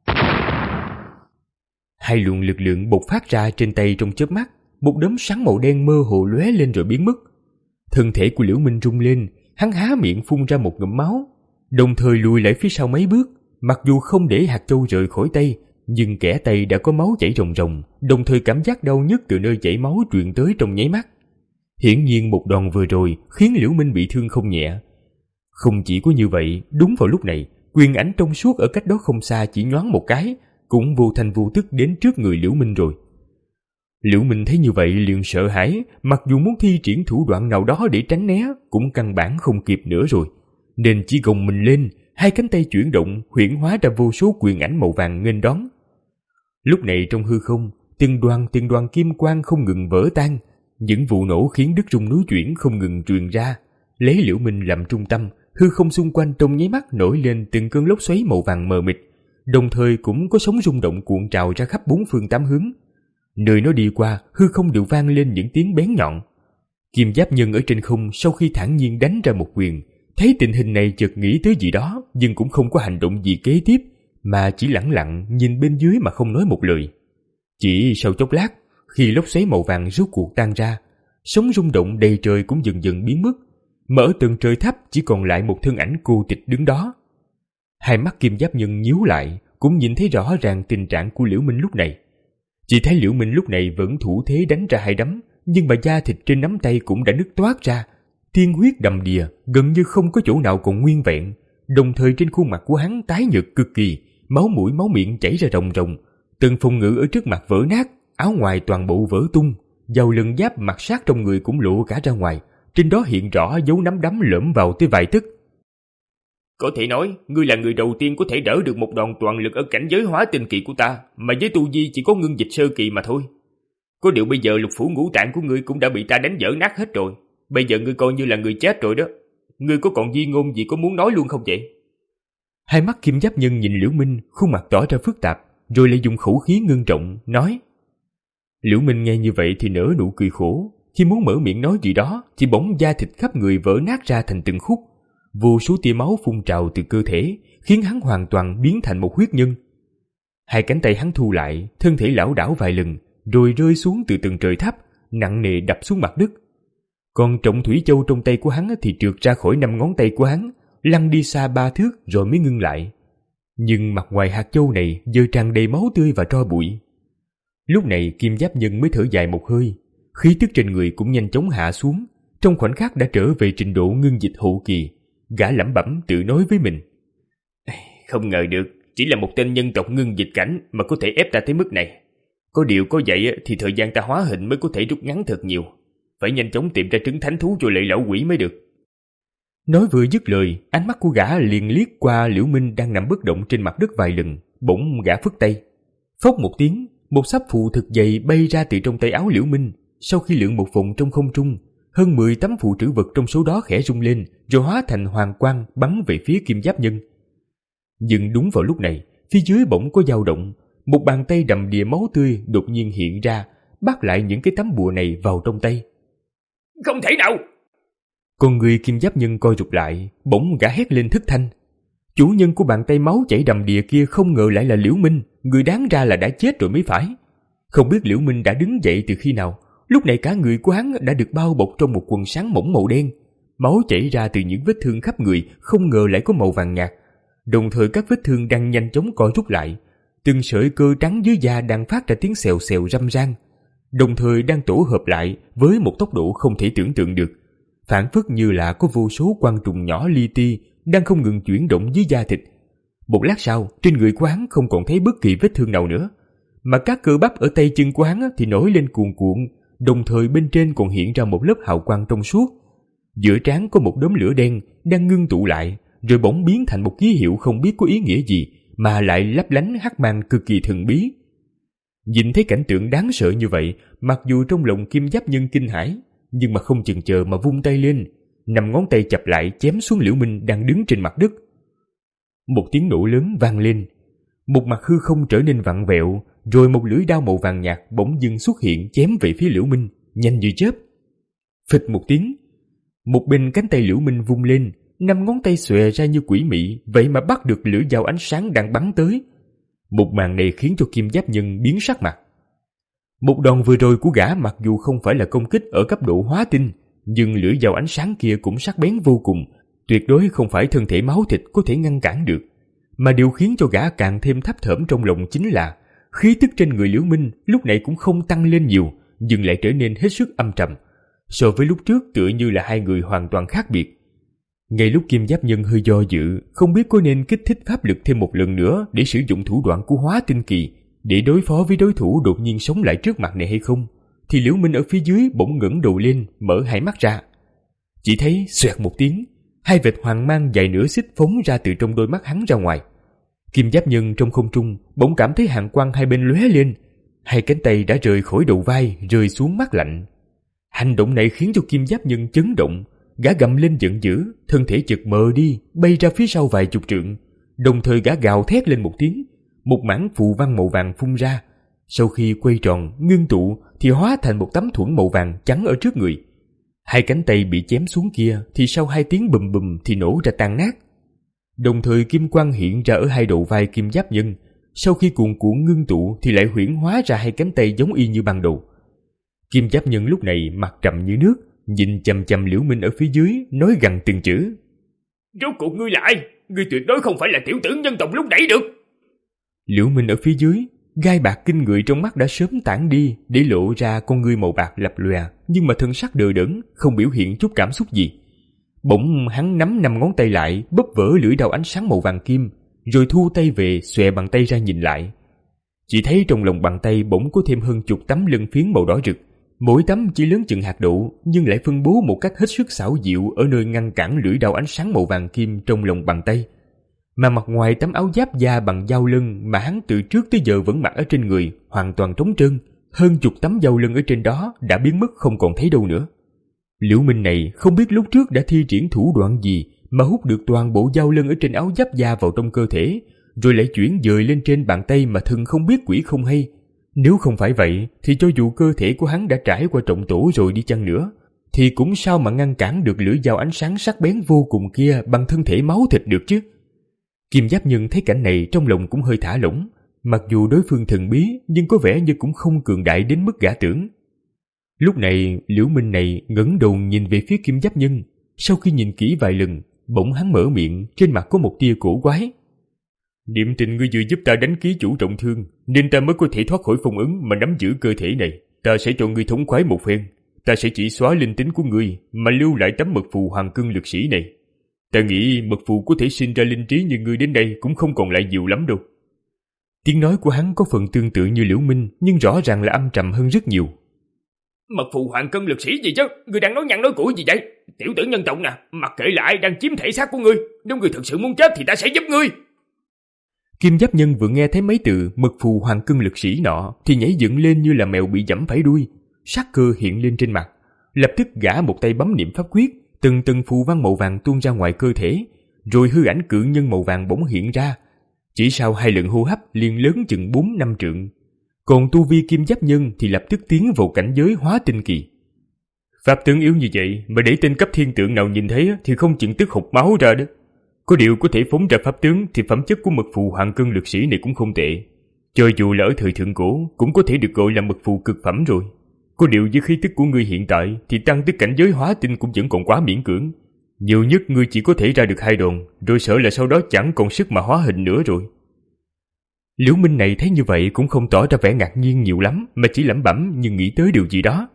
Hai luồng lực lượng bộc phát ra trên tay trong chớp mắt, một đốm sáng màu đen mơ hồ lóe lên rồi biến mất. Thân thể của Liễu Minh rung lên, hắn há miệng phun ra một ngụm máu, đồng thời lùi lại phía sau mấy bước, mặc dù không để hạt châu rời khỏi tay, nhưng kẽ tay đã có máu chảy ròng ròng, đồng thời cảm giác đau nhức từ nơi chảy máu truyền tới trong nháy mắt. Hiển nhiên một đòn vừa rồi khiến Liễu Minh bị thương không nhẹ. Không chỉ có như vậy, đúng vào lúc này, quyền ảnh trong suốt ở cách đó không xa chỉ nhoáng một cái, cũng vô thành vô tức đến trước người Liễu Minh rồi. Liễu Minh thấy như vậy liền sợ hãi, mặc dù muốn thi triển thủ đoạn nào đó để tránh né, cũng căn bản không kịp nữa rồi, nên chỉ gồng mình lên, hai cánh tay chuyển động, huyễn hóa ra vô số quyền ảnh màu vàng nghênh đón. Lúc này trong hư không, từng đoàn từng đoàn kim quang không ngừng vỡ tan, những vụ nổ khiến đất rung núi chuyển không ngừng truyền ra, lấy Liễu Minh làm trung tâm, hư không xung quanh trong nháy mắt nổi lên từng cơn lốc xoáy màu vàng mờ mịt, đồng thời cũng có sóng rung động cuộn trào ra khắp bốn phương tám hướng. Nơi nó đi qua, hư không đều vang lên những tiếng bén nhọn. Kim Giáp Nhân ở trên không sau khi thản nhiên đánh ra một quyền, thấy tình hình này chợt nghĩ tới gì đó, nhưng cũng không có hành động gì kế tiếp, mà chỉ lẳng lặng nhìn bên dưới mà không nói một lời. Chỉ sau chốc lát, khi lốc xoáy màu vàng rốt cuộc tan ra, sóng rung động đầy trời cũng dần dần biến mất, mà ở tầng trời thấp chỉ còn lại một thân ảnh cô tịch đứng đó. Hai mắt Kim Giáp Nhân nhíu lại, cũng nhìn thấy rõ ràng tình trạng của Liễu Minh lúc này. Chỉ thấy Liễu Minh lúc này vẫn thủ thế đánh ra hai đấm, nhưng mà da thịt trên nắm tay cũng đã nứt toát ra, tiên huyết đầm đìa, gần như không có chỗ nào còn nguyên vẹn. Đồng thời trên khuôn mặt của hắn tái nhợt cực kỳ, máu mũi máu miệng chảy ra ròng ròng, từng phòng ngự ở trước mặt vỡ nát, áo ngoài toàn bộ vỡ tung, dầu lưng giáp mặt sát trong người cũng lộ cả ra ngoài, trên đó hiện rõ dấu nắm đấm lõm vào tới vài tấc. Có thể nói, ngươi là người đầu tiên có thể đỡ được một đòn toàn lực ở cảnh giới hóa tinh kỳ của ta, mà với tu vi chỉ có ngưng dịch sơ kỳ mà thôi. Có điều bây giờ lục phủ ngũ tạng của ngươi cũng đã bị ta đánh vỡ nát hết rồi. Bây giờ ngươi coi như là người chết rồi đó. Ngươi có còn di ngôn gì có muốn nói luôn không vậy? Hai mắt Kim Giáp Nhân nhìn Liễu Minh, khuôn mặt tỏ ra phức tạp, rồi lại dùng khẩu khí ngưng trọng nói. Liễu Minh nghe như vậy thì nở nụ cười khổ, khi muốn mở miệng nói gì đó thì bỗng da thịt khắp người vỡ nát ra thành từng khúc, vô số tia máu phun trào từ cơ thể, khiến hắn hoàn toàn biến thành một huyết nhân. Hai cánh tay hắn thu lại, thân thể lảo đảo vài lần, rồi rơi xuống từ tầng trời thấp, nặng nề đập xuống mặt đất. Còn trọng thủy châu trong tay của hắn thì trượt ra khỏi năm ngón tay của hắn, lăn đi xa ba thước rồi mới ngưng lại. Nhưng mặt ngoài hạt châu này giờ tràn đầy máu tươi và tro bụi. Lúc này Kim Giáp Nhân mới thở dài một hơi, khí tức trên người cũng nhanh chóng hạ xuống, trong khoảnh khắc đã trở về trình độ ngưng dịch hậu kỳ. Gã lẩm bẩm tự nói với mình. Không ngờ được, chỉ là một tên nhân tộc ngưng dịch cảnh mà có thể ép ta tới mức này. Có điều có vậy thì thời gian ta hóa hình mới có thể rút ngắn thật nhiều. Phải nhanh chóng tìm ra trứng thánh thú cho lệ lão quỷ mới được. Nói vừa dứt lời, ánh mắt của gã liền liếc qua Liễu Minh đang nằm bất động trên mặt đất vài lần, bỗng gã phất tay. Phốc một tiếng, một sắp phù thực dày bay ra từ trong tay áo Liễu Minh, sau khi lượn một vòng trong không trung. Hơn mười tấm phù trữ vật trong số đó khẽ rung lên, rồi hóa thành hoàng quang bắn về phía Kim Giáp Nhân. Nhưng đúng vào lúc này, phía dưới bỗng có dao động, một bàn tay đầm đìa máu tươi đột nhiên hiện ra, bắt lại những cái tấm bùa này vào trong tay. Không thể nào! Con người Kim Giáp Nhân coi rụt lại, bỗng gã hét lên thất thanh. Chủ nhân của bàn tay máu chảy đầm đìa kia không ngờ lại là Liễu Minh, người đáng ra là đã chết rồi mới phải. Không biết Liễu Minh đã đứng dậy từ khi nào. Lúc này cả người của hắn đã được bao bọc trong một quần sáng mỏng màu đen, máu chảy ra từ những vết thương khắp người không ngờ lại có màu vàng nhạt. Đồng thời các vết thương đang nhanh chóng co rút lại, từng sợi cơ trắng dưới da đang phát ra tiếng xèo xèo râm ran, đồng thời đang tổ hợp lại với một tốc độ không thể tưởng tượng được, phảng phất như là có vô số quang trùng nhỏ li ti đang không ngừng chuyển động dưới da thịt. Một lát sau, trên người của hắn không còn thấy bất kỳ vết thương nào nữa, mà các cơ bắp ở tay chân của hắn thì nổi lên cuồn cuộn, đồng thời bên trên còn hiện ra một lớp hào quang trong suốt. Giữa trán có một đốm lửa đen đang ngưng tụ lại, rồi bỗng biến thành một ký hiệu không biết có ý nghĩa gì mà lại lấp lánh hắc mang cực kỳ thần bí. Nhìn thấy cảnh tượng đáng sợ như vậy, mặc dù trong lòng Kim Giáp Nhân kinh hãi, nhưng mà không chần chờ mà vung tay lên, năm ngón tay chập lại chém xuống Liễu Minh đang đứng trên mặt đất. Một tiếng nổ lớn vang lên, một mặt hư không trở nên vặn vẹo, rồi một lưỡi đao màu vàng nhạt bỗng dưng xuất hiện chém về phía Liễu Minh, nhanh như chớp. Phịch một tiếng, một bên cánh tay Liễu Minh vung lên, năm ngón tay xòe ra như quỷ mị, vậy mà bắt được lưỡi dao ánh sáng đang bắn tới. Một màn này khiến cho Kim Giáp Nhân biến sắc mặt. Một đòn vừa rồi của gã mặc dù không phải là công kích ở cấp độ hóa tinh, nhưng lưỡi dao ánh sáng kia cũng sắc bén vô cùng, tuyệt đối không phải thân thể máu thịt có thể ngăn cản được. Mà điều khiến cho gã càng thêm thấp thởm trong lòng chính là khí tức trên người Liễu Minh lúc này cũng không tăng lên nhiều, nhưng lại trở nên hết sức âm trầm. So với lúc trước tựa như là hai người hoàn toàn khác biệt. Ngay lúc Kim Giáp Nhân hơi do dự, không biết có nên kích thích pháp lực thêm một lần nữa để sử dụng thủ đoạn của hóa tinh kỳ để đối phó với đối thủ đột nhiên sống lại trước mặt này hay không, thì Liễu Minh ở phía dưới bỗng ngẩng đầu lên, mở hai mắt ra. Chỉ thấy xoẹt một tiếng, hai vệt hoàng mang dài nửa xích phóng ra từ trong đôi mắt hắn ra ngoài. Kim Giáp Nhân trong không trung bỗng cảm thấy hàn quang hai bên lóe lên, hai cánh tay đã rời khỏi đầu vai rơi xuống mắt lạnh. Hành động này khiến cho Kim Giáp Nhân chấn động, gã gầm lên giận dữ, thân thể chợt mờ đi, bay ra phía sau vài chục trượng. Đồng thời gã gào thét lên một tiếng, một mảng phù văn màu vàng phun ra. Sau khi quay tròn, ngưng tụ thì hóa thành một tấm thuẫn màu vàng chắn ở trước người. Hai cánh tay bị chém xuống kia thì sau hai tiếng bùm bùm thì nổ ra tan nát. Đồng thời kim quang hiện ra ở hai đầu vai Kim Giáp Nhân. Sau khi cuồn cuộn ngưng tụ thì lại huyễn hóa ra hai cánh tay giống y như ban đầu. Kim Giáp Nhân lúc này mặt trầm như nước, nhìn chằm chằm Liễu Minh ở phía dưới, nói gằn từng chữ: Rốt cuộc ngươi là ai? Ngươi tuyệt đối không phải là tiểu tử nhân tộc lúc nãy được. Liễu Minh ở phía dưới, gai bạc kinh người trong mắt đã sớm tản đi, để lộ ra con ngươi màu bạc lập lòe, nhưng mà thân sắc đờ đẫn, không biểu hiện chút cảm xúc gì. Bỗng hắn nắm năm ngón tay lại, bóp vỡ lưỡi đao ánh sáng màu vàng kim, rồi thu tay về, xòe bàn tay ra nhìn lại. Chỉ thấy trong lòng bàn tay bỗng có thêm hơn chục tấm lân phiến màu đỏ rực, mỗi tấm chỉ lớn chừng hạt đậu, nhưng lại phân bố một cách hết sức xảo diệu ở nơi ngăn cản lưỡi đao ánh sáng màu vàng kim trong lòng bàn tay. Mà mặt ngoài tấm áo giáp da bằng dao lân mà hắn từ trước tới giờ vẫn mặc ở trên người hoàn toàn trống trơn, hơn chục tấm dao lân ở trên đó đã biến mất không còn thấy đâu nữa. Liễu Minh này không biết lúc trước đã thi triển thủ đoạn gì mà hút được toàn bộ dao lân ở trên áo giáp da vào trong cơ thể, rồi lại chuyển dời lên trên bàn tay mà thần không biết quỷ không hay. Nếu không phải vậy thì cho dù cơ thể của hắn đã trải qua trọng tổ rồi đi chăng nữa, thì cũng sao mà ngăn cản được lưỡi dao ánh sáng sắc bén vô cùng kia bằng thân thể máu thịt được chứ. Kim Giáp Nhân thấy cảnh này trong lòng cũng hơi thả lỏng, mặc dù đối phương thần bí nhưng có vẻ như cũng không cường đại đến mức gã tưởng. Lúc này Liễu Minh này ngẩng đầu nhìn về phía Kim Giáp Nhân, sau khi nhìn kỹ vài lần, bỗng hắn mở miệng, trên mặt có một tia cổ quái. Niệm tình ngươi vừa giúp ta đánh ký chủ trọng thương, nên ta mới có thể thoát khỏi phong ấn mà nắm giữ cơ thể này. Ta sẽ cho ngươi thống khoái một phen. Ta sẽ chỉ xóa linh tính của ngươi mà lưu lại tấm mật phù hoàng cương lực sĩ này. Ta nghĩ mật phù có thể sinh ra linh trí như ngươi đến đây cũng không còn lại nhiều lắm đâu. Tiếng nói của hắn có phần tương tự như Liễu Minh, nhưng rõ ràng là âm trầm hơn rất nhiều. Mật phù hoàng cân lực sĩ gì chứ? Ngươi đang nói nhăng nói củi gì vậy? Tiểu tử nhân tộc nè, mặc kệ là ai đang chiếm thể xác của ngươi, nếu ngươi thực sự muốn chết thì ta sẽ giúp ngươi. Kim Giáp Nhân vừa nghe thấy mấy từ mật phù hoàng cân lực sĩ nọ thì nhảy dựng lên như là mèo bị giẫm phải đuôi, sắc cơ hiện lên trên mặt. Lập tức gã một tay bấm niệm pháp quyết, từng từng phù văn màu vàng tuôn ra ngoài cơ thể, rồi hư ảnh cự nhân màu vàng bỗng hiện ra. Chỉ sau hai lần hô hấp liền lớn chừng bốn năm trượng. Còn tu vi Kim Giáp Nhân thì lập tức tiến vào cảnh giới hóa tinh kỳ. Pháp tướng yếu như vậy mà để tên cấp thiên tượng nào nhìn thấy thì không chừng tức hộc máu ra đó. Có điều có thể phóng ra pháp tướng thì phẩm chất của mật phù hoàng cân lực sĩ này cũng không tệ. Cho dù là ở thời thượng cổ cũng có thể được gọi là mật phù cực phẩm rồi. Có điều với khí tức của ngươi hiện tại thì tăng tới cảnh giới hóa tinh cũng vẫn còn quá miễn cưỡng. Nhiều nhất ngươi chỉ có thể ra được hai đòn, rồi sợ là sau đó chẳng còn sức mà hóa hình nữa rồi. Liễu Minh này thấy như vậy cũng không tỏ ra vẻ ngạc nhiên nhiều lắm, mà chỉ lẩm bẩm nhưng nghĩ tới điều gì đó.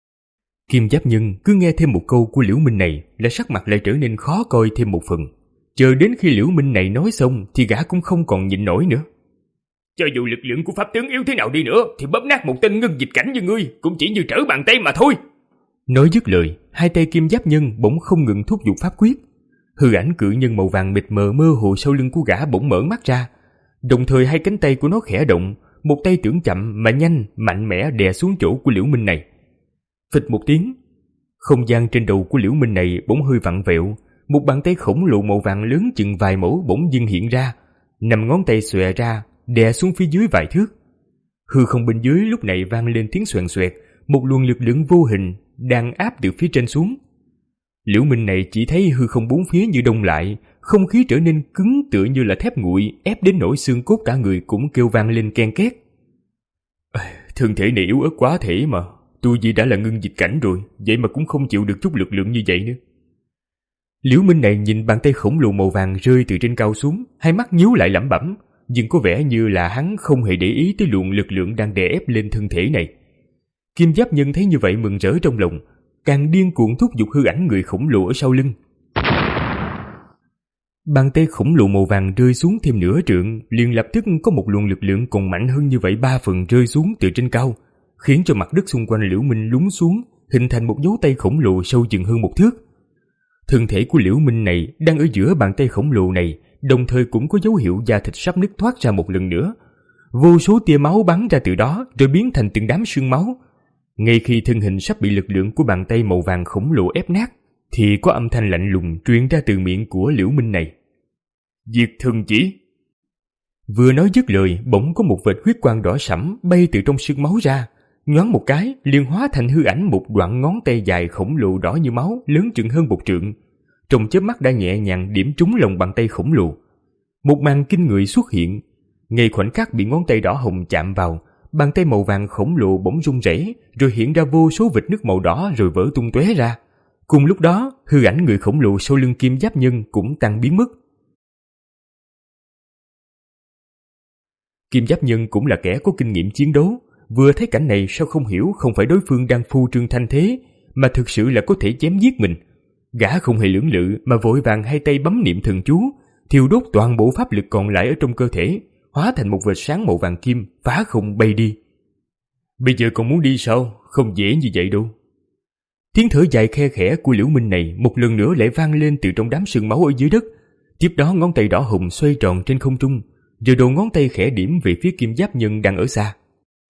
Kim Giáp Nhân cứ nghe thêm một câu của Liễu Minh này là sắc mặt lại trở nên khó coi thêm một phần. Chờ đến khi Liễu Minh này nói xong thì gã cũng không còn nhịn nổi nữa. Cho dù lực lượng của pháp tướng yếu thế nào đi nữa thì bóp nát một tên ngưng dịch cảnh như ngươi cũng chỉ như trở bàn tay mà thôi. Nói dứt lời, hai tay Kim Giáp Nhân bỗng không ngừng thúc giục pháp quyết. Hư ảnh cự nhân màu vàng mịt mờ mơ hồ sau lưng của gã bỗng mở mắt ra. Đồng thời hai cánh tay của nó khẽ động, một tay tưởng chậm mà nhanh, mạnh mẽ đè xuống chỗ của Liễu Minh này. Phịch một tiếng, không gian trên đầu của Liễu Minh này bỗng hơi vặn vẹo, một bàn tay khổng lồ màu vàng lớn chừng vài mẫu bỗng dưng hiện ra, năm ngón tay xòe ra, đè xuống phía dưới vài thước. Hư không bên dưới lúc này vang lên tiếng xoèn xoẹt, một luồng lực lượng vô hình đang áp từ phía trên xuống. Liễu Minh này chỉ thấy hư không bốn phía như đông lại, không khí trở nên cứng tựa như là thép nguội, ép đến nỗi xương cốt cả người cũng kêu vang lên ken két. Thân thể này yếu ớt quá thể mà, tu vi đã là ngưng dịch cảnh rồi, vậy mà cũng không chịu được chút lực lượng như vậy nữa. Liễu Minh này nhìn bàn tay khổng lồ màu vàng rơi từ trên cao xuống, hai mắt nhíu lại lẩm bẩm, nhưng có vẻ như là hắn không hề để ý tới luồng lực lượng đang đè ép lên thân thể này. Kim Giáp Nhân thấy như vậy mừng rỡ trong lòng, càng điên cuồng thúc giục hư ảnh người khổng lồ ở sau lưng. Bàn tay khổng lồ màu vàng rơi xuống thêm nửa trượng, liền lập tức có một luồng lực lượng còn mạnh hơn như vậy ba phần rơi xuống từ trên cao, khiến cho mặt đất xung quanh Liễu Minh lún xuống, hình thành một dấu tay khổng lồ sâu chừng hơn một thước. Thân thể của Liễu Minh này đang ở giữa bàn tay khổng lồ này, đồng thời cũng có dấu hiệu da thịt sắp nứt thoát ra một lần nữa. Vô số tia máu bắn ra từ đó rồi biến thành từng đám sương máu. Ngay khi thân hình sắp bị lực lượng của bàn tay màu vàng khổng lồ ép nát, thì có âm thanh lạnh lùng truyền ra từ miệng của Liễu Minh này. Diệt thần chỉ. Vừa nói dứt lời, bỗng có một vệt huyết quang đỏ sẫm bay từ trong sương máu ra, nhoáng một cái liền hóa thành hư ảnh một đoạn ngón tay dài khổng lồ đỏ như máu, lớn chừng hơn một trượng. Trong chớp mắt đã nhẹ nhàng điểm trúng lòng bàn tay khổng lồ. Một màn kinh người xuất hiện. Ngay khoảnh khắc bị ngón tay đỏ hồng chạm vào, bàn tay màu vàng khổng lồ bỗng rung rẩy, rồi hiện ra vô số vệt nước màu đỏ rồi vỡ tung tóe ra. Cùng lúc đó, hư ảnh người khổng lồ sau lưng Kim Giáp Nhân cũng tan biến mất. Kim Giáp Nhân cũng là kẻ có kinh nghiệm chiến đấu, vừa thấy cảnh này sao không hiểu không phải đối phương đang phô trương thanh thế, mà thực sự là có thể chém giết mình. Gã không hề lưỡng lự mà vội vàng hai tay bấm niệm thần chú, thiêu đốt toàn bộ pháp lực còn lại ở trong cơ thể, hóa thành một vệt sáng màu vàng kim, phá không bay đi. Bây giờ còn muốn đi sao? Không dễ như vậy đâu. Tiếng thở dài khe khẽ của Liễu Minh này một lần nữa lại vang lên từ trong đám sương máu ở dưới đất. Tiếp đó ngón tay đỏ hồng xoay tròn trên không trung, rồi đầu ngón tay khẽ điểm về phía Kim Giáp Nhân đang ở xa.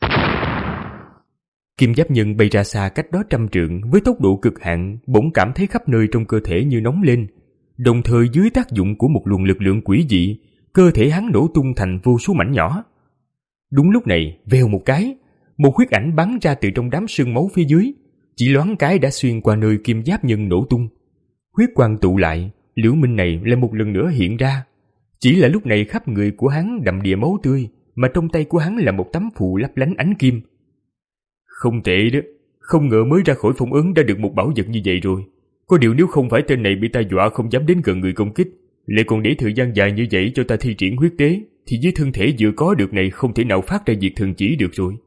Kim Giáp Nhân bay ra xa cách đó trăm trượng với tốc độ cực hạn, bỗng cảm thấy khắp nơi trong cơ thể như nóng lên. Đồng thời dưới tác dụng của một luồng lực lượng quỷ dị, cơ thể hắn nổ tung thành vô số mảnh nhỏ. Đúng lúc này, vèo một cái, một huyết ảnh bắn ra từ trong đám sương máu phía dưới, chỉ loáng cái đã xuyên qua nơi Kim Giáp Nhân nổ tung. Huyết quang tụ lại, Liễu Minh này lại một lần nữa hiện ra. Chỉ là lúc này khắp người của hắn đầm đìa máu tươi, mà trong tay của hắn là một tấm phù lấp lánh ánh kim. Không tệ đó, không ngờ mới ra khỏi phong ấn đã được một bảo vật như vậy rồi. Có điều nếu không phải tên này bị ta dọa không dám đến gần người công kích, lại còn để thời gian dài như vậy cho ta thi triển huyết tế, thì với thân thể vừa có được này không thể nào phát ra diệt thần chỉ được rồi.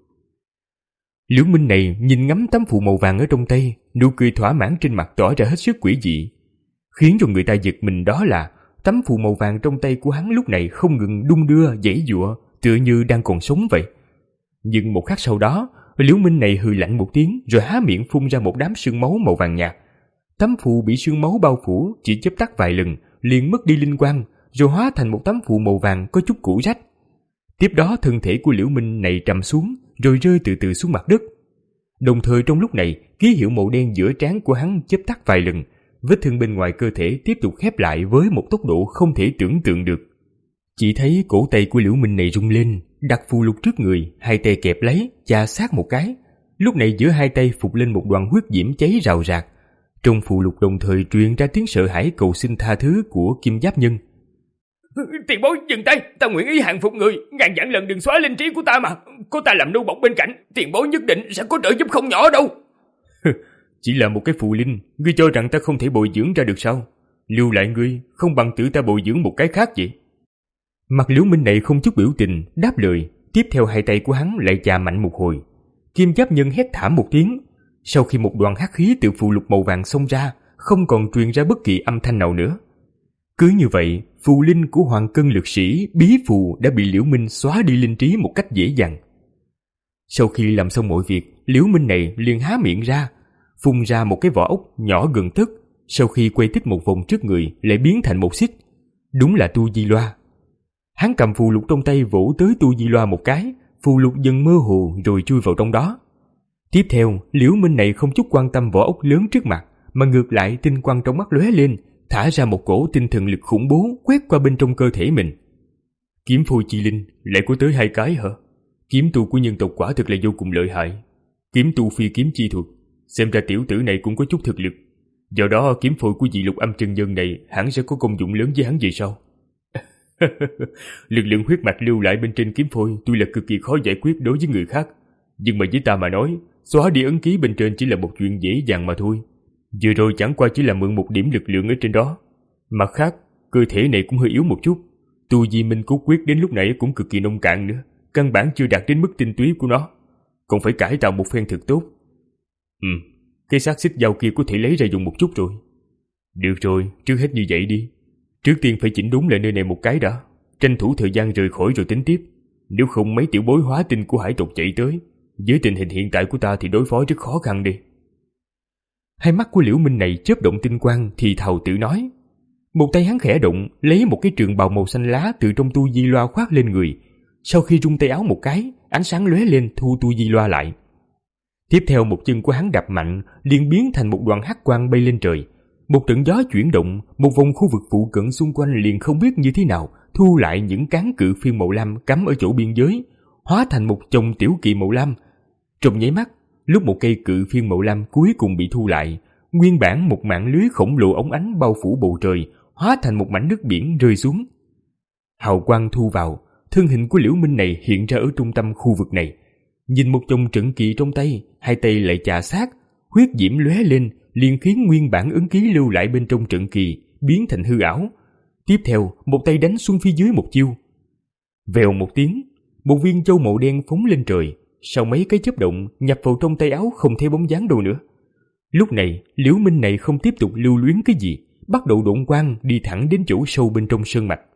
Liễu Minh này nhìn ngắm tấm phù màu vàng ở trong tay, nụ cười thỏa mãn trên mặt tỏ ra hết sức quỷ dị. Khiến cho người ta giật mình đó là tấm phù màu vàng trong tay của hắn lúc này không ngừng đung đưa, giãy giụa, tựa như đang còn sống vậy. Nhưng một khắc sau đó, Liễu Minh này hừ lạnh một tiếng rồi há miệng phun ra một đám sương máu màu vàng nhạt. Tấm phù bị sương máu bao phủ chỉ chớp tắt vài lần, liền mất đi linh quang, rồi hóa thành một tấm phù màu vàng có chút cũ rách. Tiếp đó thân thể của Liễu Minh này trầm xuống, rồi rơi từ từ xuống mặt đất. Đồng thời trong lúc này, ký hiệu màu đen giữa trán của hắn chớp tắt vài lần, vết thương bên ngoài cơ thể tiếp tục khép lại với một tốc độ không thể tưởng tượng được. Chỉ thấy cổ tay của Liễu Minh này rung lên, đặt phù lục trước người, hai tay kẹp lấy, chà sát một cái. Lúc này giữa hai tay phục lên một đoàn huyết diễm cháy rào rạc. Trong phù lục đồng thời truyền ra tiếng sợ hãi cầu xin tha thứ của Kim Giáp Nhân. Tiền bối dừng tay, ta nguyện ý hàng phục người, ngàn vạn lần đừng xóa linh trí của ta mà. Có ta làm nô bộc bên cạnh, tiền bối nhất định sẽ có trợ giúp không nhỏ đâu. Chỉ là một cái phù linh, ngươi cho rằng ta không thể bồi dưỡng ra được sao? Lưu lại ngươi, không bằng tự ta bồi dưỡng một cái khác vậy. Mặt Liễu Minh này không chút biểu tình, đáp lời. Tiếp theo hai tay của hắn lại chà mạnh một hồi. Kim Giáp Nhân hét thảm một tiếng. Sau khi một đoàn hắc khí từ phù lục màu vàng xông ra, không còn truyền ra bất kỳ âm thanh nào nữa. Cứ như vậy, phù linh của Hoàng Cân Lực Sĩ bí phù đã bị Liễu Minh xóa đi linh trí một cách dễ dàng. Sau khi làm xong mọi việc, Liễu Minh này liền há miệng ra, phun ra một cái vỏ ốc nhỏ gần tấc. Sau khi quay tích một vòng trước người, lại biến thành một xích. Đúng là Tu Di Loa. Hắn cầm phù lục trong tay vỗ tới Tu Di Loa một cái, phù lục dần mơ hồ rồi chui vào trong đó. Tiếp theo, Liễu Minh này không chút quan tâm vỏ ốc lớn trước mặt, mà ngược lại tinh quang trong mắt lóe lên, thả ra một cổ tinh thần lực khủng bố quét qua bên trong cơ thể mình. Kiếm phôi chi linh lại có tới hai cái hả? Kiếm tu của nhân tộc quả thực là vô cùng lợi hại. Kiếm tu phi kiếm chi thuật, xem ra tiểu tử này cũng có chút thực lực. Do đó kiếm phôi của dị lục âm chân nhân này hẳn sẽ có công dụng lớn với hắn về sau. Lực lượng huyết mạch lưu lại bên trên kiếm phôi tuy là cực kỳ khó giải quyết đối với người khác, nhưng mà với ta mà nói, xóa đi ấn ký bên trên chỉ là một chuyện dễ dàng mà thôi. Vừa rồi chẳng qua chỉ là mượn một điểm lực lượng ở trên đó. Mặt khác, cơ thể này cũng hơi yếu một chút. Tu vi Minh Cốt Quyết đến lúc này cũng cực kỳ nông cạn nữa, căn bản chưa đạt đến mức tinh túy của nó, còn phải cải tạo một phen thực tốt. Ừ, cái xác xích dao kia có thể lấy ra dùng một chút rồi. Được rồi, trước hết như vậy đi. Trước tiên phải chỉnh đúng lại nơi này một cái đã, tranh thủ thời gian rời khỏi rồi tính tiếp. Nếu không mấy tiểu bối hóa tinh của hải tộc chạy tới, với tình hình hiện tại của ta thì đối phó rất khó khăn đi. Hai mắt của Liễu Minh này chớp động tinh quang thì thào tự nói. Một tay hắn khẽ động, lấy một cái trường bào màu xanh lá từ trong Tu Di Loa khoác lên người. Sau khi rung tay áo một cái, ánh sáng lóe lên thu Tu Di Loa lại. Tiếp theo một chân của hắn đạp mạnh, liền biến thành một đoàn hắc quang bay lên trời. một trận gió chuyển động, một vòng khu vực phụ cận xung quanh liền không biết như thế nào thu lại những cán cự phiên màu lam cắm ở chỗ biên giới, hóa thành một chồng tiểu kỳ màu lam. Trong nháy mắt, lúc một cây cự phiên màu lam cuối cùng bị thu lại, nguyên bản một mạng lưới khổng lồ óng ánh bao phủ bầu trời, hóa thành một mảnh nước biển rơi xuống. Hào quang thu vào, thân hình của Liễu Minh này hiện ra ở trung tâm khu vực này. Nhìn một chồng trận kỳ trong tay, hai tay lại chà sát, huyết diễm lóe lên, liền khiến nguyên bản ấn ký lưu lại bên trong trận kỳ biến thành hư ảo. Tiếp theo, một tay đánh xuống phía dưới một chiêu. Vèo một tiếng, một viên châu màu đen phóng lên trời, sau mấy cái chớp động nhập vào trong tay áo không thấy bóng dáng đâu nữa. Lúc này, Liễu Minh này không tiếp tục lưu luyến cái gì, bắt đầu độn quang đi thẳng đến chỗ sâu bên trong sơn mạch.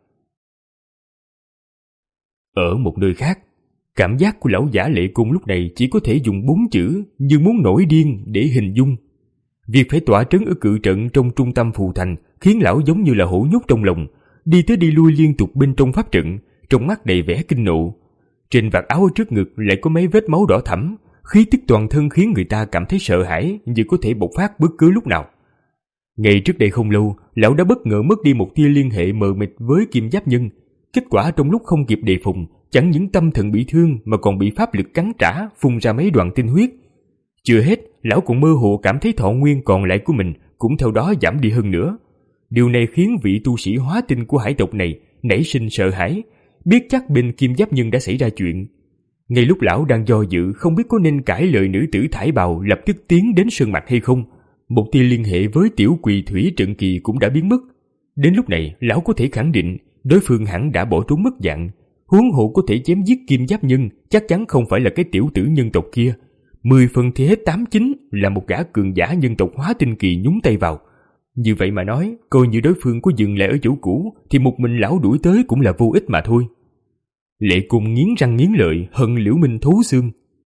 Ở một nơi khác, cảm giác của lão giả Lệ Cung lúc này chỉ có thể dùng bốn chữ như muốn nổi điên để hình dung. Việc phải tỏa trấn ở cự trận trong trung tâm phù thành khiến lão giống như là hổ nhốt trong lòng, đi tới đi lui liên tục bên trong pháp trận, trong mắt đầy vẻ kinh nộ. Trên vạt áo ở trước ngực lại có mấy vết máu đỏ thẫm, khí tức toàn thân khiến người ta cảm thấy sợ hãi như có thể bộc phát bất cứ lúc nào. Ngày trước đây không lâu, lão đã bất ngờ mất đi một tia liên hệ mờ mịt với Kim Giáp Nhân. Kết quả trong lúc không kịp đề phòng, chẳng những tâm thần bị thương mà còn bị pháp lực cắn trả, phun ra mấy đoạn tinh huyết. Chưa hết, lão còn mơ hồ cảm thấy thọ nguyên còn lại của mình cũng theo đó giảm đi hơn nữa. Điều này khiến vị tu sĩ hóa tinh của hải tộc này nảy sinh sợ hãi, biết chắc bên Kim Giáp Nhân đã xảy ra chuyện. Ngay lúc lão đang do dự không biết có nên cãi lời nữ tử thải bào lập tức tiến đến sơn mạch hay không, một tia liên hệ với tiểu quỳ thủy trận kỳ cũng đã biến mất. Đến lúc này, lão có thể khẳng định đối phương hẳn đã bỏ trốn mất dạng. Huống hộ có thể chém giết Kim Giáp Nhân chắc chắn không phải là cái tiểu tử nhân tộc kia. Mười phần thì hết tám chín là một gã cường giả nhân tộc hóa tinh kỳ nhúng tay vào. Như vậy mà nói, coi như đối phương có dừng lại ở chỗ cũ thì một mình lão đuổi tới cũng là vô ích mà thôi. Lệ Cung nghiến răng nghiến lợi hận Liễu Minh thấu xương.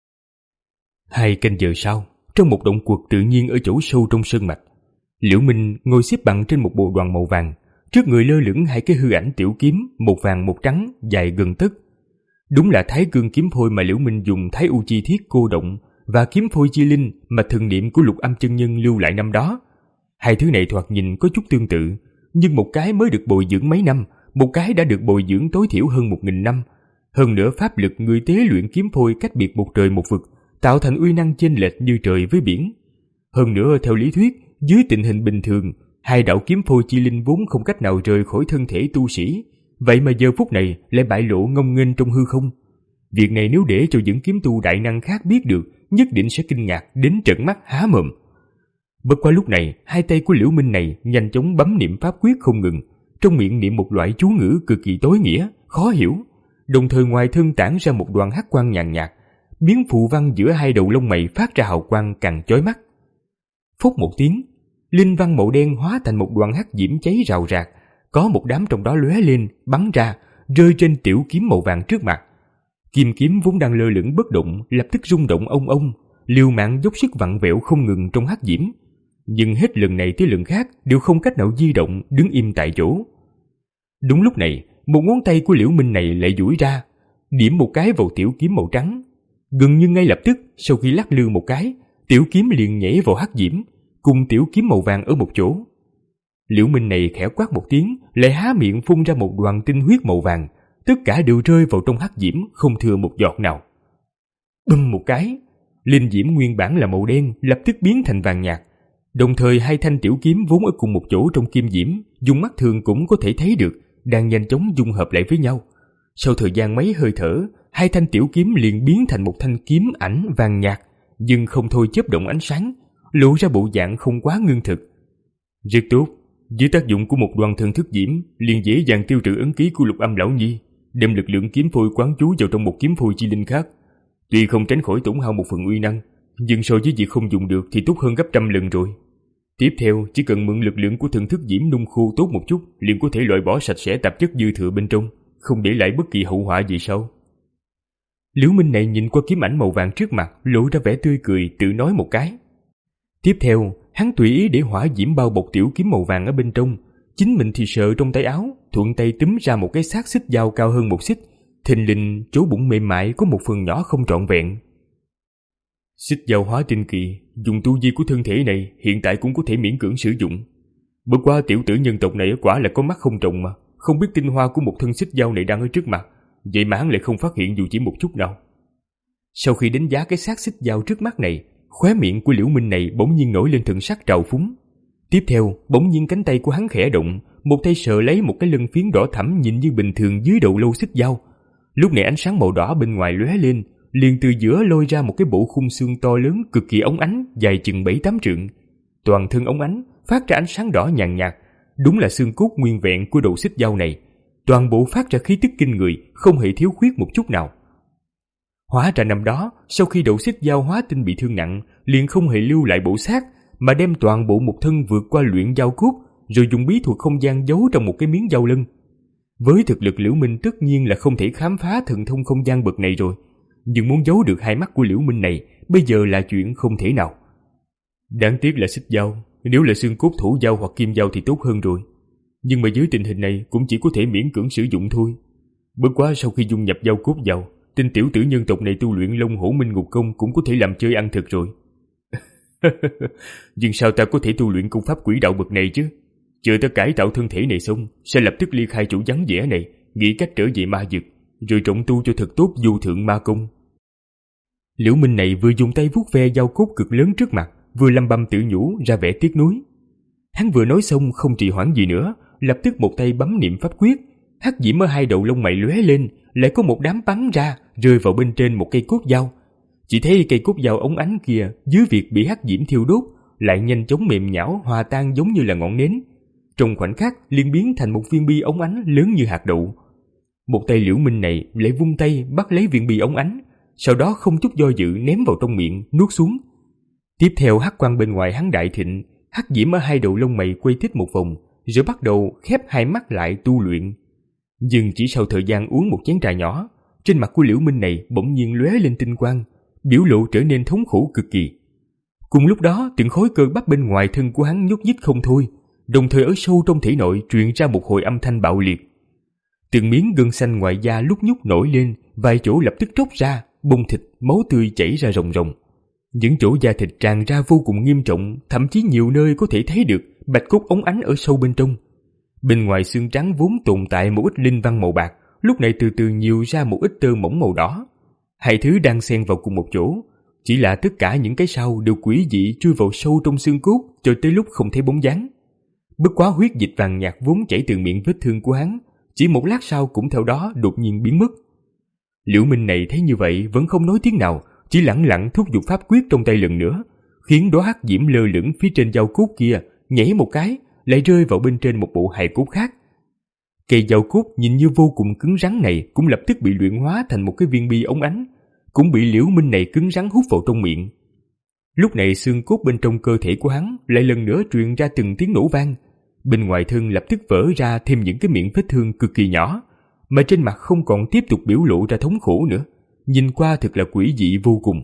Hai canh giờ sau, trong một động quật tự nhiên ở chỗ sâu trong sơn mạch, Liễu Minh ngồi xếp bằng trên một bộ đoàn màu vàng, trước người lơ lửng hai cái hư ảnh tiểu kiếm, một vàng một trắng, dài gần tấc. Đúng là Thái Cương kiếm phôi mà Liễu Minh dùng Thái U chi thiết cô động và kiếm phôi chi linh mà thần niệm của Lục Âm chân nhân lưu lại năm đó. Hai thứ này thoạt nhìn có chút tương tự, nhưng một cái mới được bồi dưỡng mấy năm, một cái đã được bồi dưỡng tối thiểu hơn một nghìn năm. Hơn nữa pháp lực người tế luyện kiếm phôi cách biệt một trời một vực, tạo thành uy năng chênh lệch như trời với biển. Hơn nữa theo lý thuyết, dưới tình hình bình thường, hai đạo kiếm phôi chi linh vốn không cách nào rời khỏi thân thể tu sĩ, vậy mà giờ phút này lại bại lộ ngông nghênh trong hư không. Việc này nếu để cho những kiếm tu đại năng khác biết được, nhất định sẽ kinh ngạc đến trợn mắt há mồm. Bất qua lúc này, hai tay của Liễu Minh này nhanh chóng bấm niệm pháp quyết không ngừng, trong miệng niệm một loại chú ngữ cực kỳ tối nghĩa, khó hiểu, đồng thời ngoài thân tản ra một đoàn hắc quang nhàn nhạt, biến phù văn giữa hai đầu lông mày phát ra hào quang càng chói mắt. Phốc một tiếng, linh văn màu đen hóa thành một đoàn hắc diễm cháy rào rạc, có một đám trong đó lóe lên, bắn ra, rơi trên tiểu kiếm màu vàng trước mặt. Kim kiếm vốn đang lơ lửng bất động, lập tức rung động ông ông, liều mạng dốc sức vặn vẹo không ngừng trong hắc diễm, nhưng hết lần này tới lần khác đều không cách nào di động, đứng im tại chỗ. Đúng lúc này, một ngón tay của Liễu Minh này lại duỗi ra, điểm một cái vào tiểu kiếm màu trắng. Gần như ngay lập tức, sau khi lắc lư một cái, tiểu kiếm liền nhảy vào hắc diễm, cùng tiểu kiếm màu vàng ở một chỗ. Liễu Minh này khẽ quát một tiếng, lại há miệng phun ra một đoàn tinh huyết màu vàng, tất cả đều rơi vào trong hắc diễm, không thừa một giọt nào. Bùm một cái, linh diễm nguyên bản là màu đen lập tức biến thành vàng nhạt. Đồng thời hai thanh tiểu kiếm vốn ở cùng một chỗ trong kim diễm, dùng mắt thường cũng có thể thấy được, đang nhanh chóng dung hợp lại với nhau. Sau thời gian mấy hơi thở, hai thanh tiểu kiếm liền biến thành một thanh kiếm ảnh vàng nhạt, nhưng không thôi chớp động ánh sáng, lộ ra bộ dạng không quá ngưng thực. Rất tốt, dưới tác dụng của một đoàn thần thức diễm, liền dễ dàng tiêu trừ ấn ký của Lục Âm lão nhi, đem lực lượng kiếm phôi quán trú vào trong một kiếm phôi chi linh khác. Tuy không tránh khỏi tổn hao một phần uy năng, nhưng so với việc không dùng được thì tốt hơn gấp trăm lần rồi. Tiếp theo, chỉ cần mượn lực lượng của thần thức diễm nung khô tốt một chút, liền có thể loại bỏ sạch sẽ tạp chất dư thừa bên trong, không để lại bất kỳ hậu họa gì sau. Liễu Minh này nhìn qua kiếm ảnh màu vàng trước mặt, lộ ra vẻ tươi cười, tự nói một cái. Tiếp theo, hắn tùy ý để hỏa diễm bao bọc tiểu kiếm màu vàng ở bên trong, chính mình thì sợ trong tay áo, thuận tay túm ra một cái xác xích dao cao hơn một xích, thình lình chỗ bụng mềm mại có một phần nhỏ không trọn vẹn. Xích dao hóa tinh kỳ, dùng tu vi của thân thể này hiện tại cũng có thể miễn cưỡng sử dụng. Bữa qua tiểu tử nhân tộc này quả là có mắt không trồng mà, không biết tinh hoa của một thân xích dao này đang ở trước mặt, vậy mà hắn lại không phát hiện dù chỉ một chút nào. Sau khi đánh giá cái xác xích dao trước mắt này, khóe miệng của Liễu Minh này bỗng nhiên nổi lên thần sắc trào phúng. Tiếp theo, bỗng nhiên cánh tay của hắn khẽ động, một tay sờ lấy một cái lân phiến đỏ thẫm nhìn như bình thường dưới đầu lâu xích dao. Lúc này ánh sáng màu đỏ bên ngoài lóe lên, liền từ giữa lôi ra một cái bộ khung xương to lớn cực kỳ óng ánh, dài chừng bảy tám trượng. Toàn thân óng ánh, phát ra ánh sáng đỏ nhàn nhạt, đúng là xương cốt nguyên vẹn của đầu xích dao này. Toàn bộ phát ra khí tức kinh người, không hề thiếu khuyết một chút nào. Hóa ra năm đó, sau khi đầu xích dao hóa tinh bị thương nặng, liền không hề lưu lại bộ xác, mà đem toàn bộ một thân vượt qua luyện dao cốt, rồi dùng bí thuật không gian giấu trong một cái miếng dao lân. Với thực lực Liễu Minh tất nhiên là không thể khám phá thần thông không gian bậc này rồi, nhưng muốn giấu được hai mắt của Liễu Minh này bây giờ là chuyện không thể nào. Đáng tiếc là xích dao, nếu là xương cốt thủ dao hoặc kim dao thì tốt hơn rồi, nhưng mà dưới tình hình này cũng chỉ có thể miễn cưỡng sử dụng thôi. Bất quá sau khi dung nhập dao cốt vào, tên tiểu tử nhân tộc này tu luyện Long Hổ Minh Ngục Công cũng có thể làm chơi ăn thực rồi. Nhưng sao ta có thể tu luyện công pháp quỷ đạo bậc này chứ? Chờ ta cải tạo thân thể này xong, sẽ lập tức ly khai chỗ vắng vẻ này, nghĩ cách trở về ma vực, rồi trọng tu cho thật tốt vô thượng ma công. Liễu Minh này vừa dùng tay vuốt ve dao cốt cực lớn trước mặt, vừa lăm băm tự nhủ ra vẻ tiếc nuối. Hắn vừa nói xong không trì hoãn gì nữa, lập tức một tay bấm niệm pháp quyết, hắc diễm ở hai đầu lông mày lóe lên, lại có một đám bắn ra, rơi vào bên trên một cây cốt dao. Chỉ thấy cây cốt dao ống ánh kia dưới việc bị hắc diễm thiêu đốt, lại nhanh chóng mềm nhão hòa tan giống như là ngọn nến. Trong khoảnh khắc liền biến thành một viên bi ống ánh lớn như hạt đậu. Một tay Liễu Minh này lại vung tay bắt lấy viên bi ống ánh, sau đó không chút do dự ném vào trong miệng nuốt xuống. Tiếp theo hắc quang bên ngoài hắn đại thịnh, hắc diễm ở hai đầu lông mày quay tít một vòng, rồi bắt đầu khép hai mắt lại tu luyện. Nhưng chỉ sau thời gian uống một chén trà nhỏ, trên mặt của Liễu Minh này bỗng nhiên lóe lên tinh quang, biểu lộ trở nên thống khổ cực kỳ. Cùng lúc đó, từng khối cơ bắp bên ngoài thân của hắn nhúc nhích không thôi, đồng thời ở sâu trong thể nội truyền ra một hồi âm thanh bạo liệt. Từng miếng gân xanh ngoài da lúc nhúc nổi lên, vài chỗ lập tức tróc ra, bông thịt, máu tươi chảy ra ròng ròng. Những chỗ da thịt tràn ra vô cùng nghiêm trọng, thậm chí nhiều nơi có thể thấy được bạch cốt óng ánh ở sâu bên trong. Bên ngoài xương trắng vốn tồn tại một ít linh văn màu bạc, lúc này từ từ nhiều ra một ít tơ mỏng màu đỏ. Hai thứ đang xen vào cùng một chỗ, chỉ là tất cả những cái sau đều quỷ dị chui vào sâu trong xương cốt cho tới lúc không thấy bóng dáng. Bất quá huyết dịch vàng nhạt vốn chảy từ miệng vết thương của hắn, chỉ một lát sau cũng theo đó đột nhiên biến mất. Liễu Minh này thấy như vậy vẫn không nói tiếng nào, chỉ lẳng lặng thúc giục pháp quyết trong tay lần nữa, khiến đóa hắc diễm lơ lửng phía trên dao cốt kia nhảy một cái, lại rơi vào bên trên một bộ hài cốt khác. Cây dao cốt nhìn như vô cùng cứng rắn này cũng lập tức bị luyện hóa thành một cái viên bi óng ánh, cũng bị Liễu Minh này cứng rắn hút vào trong miệng. Lúc này xương cốt bên trong cơ thể của hắn lại lần nữa truyền ra từng tiếng nổ vang, bên ngoài thân lập tức vỡ ra thêm những cái miệng vết thương cực kỳ nhỏ, mà trên mặt không còn tiếp tục biểu lộ ra thống khổ nữa, nhìn qua thật là quỷ dị vô cùng.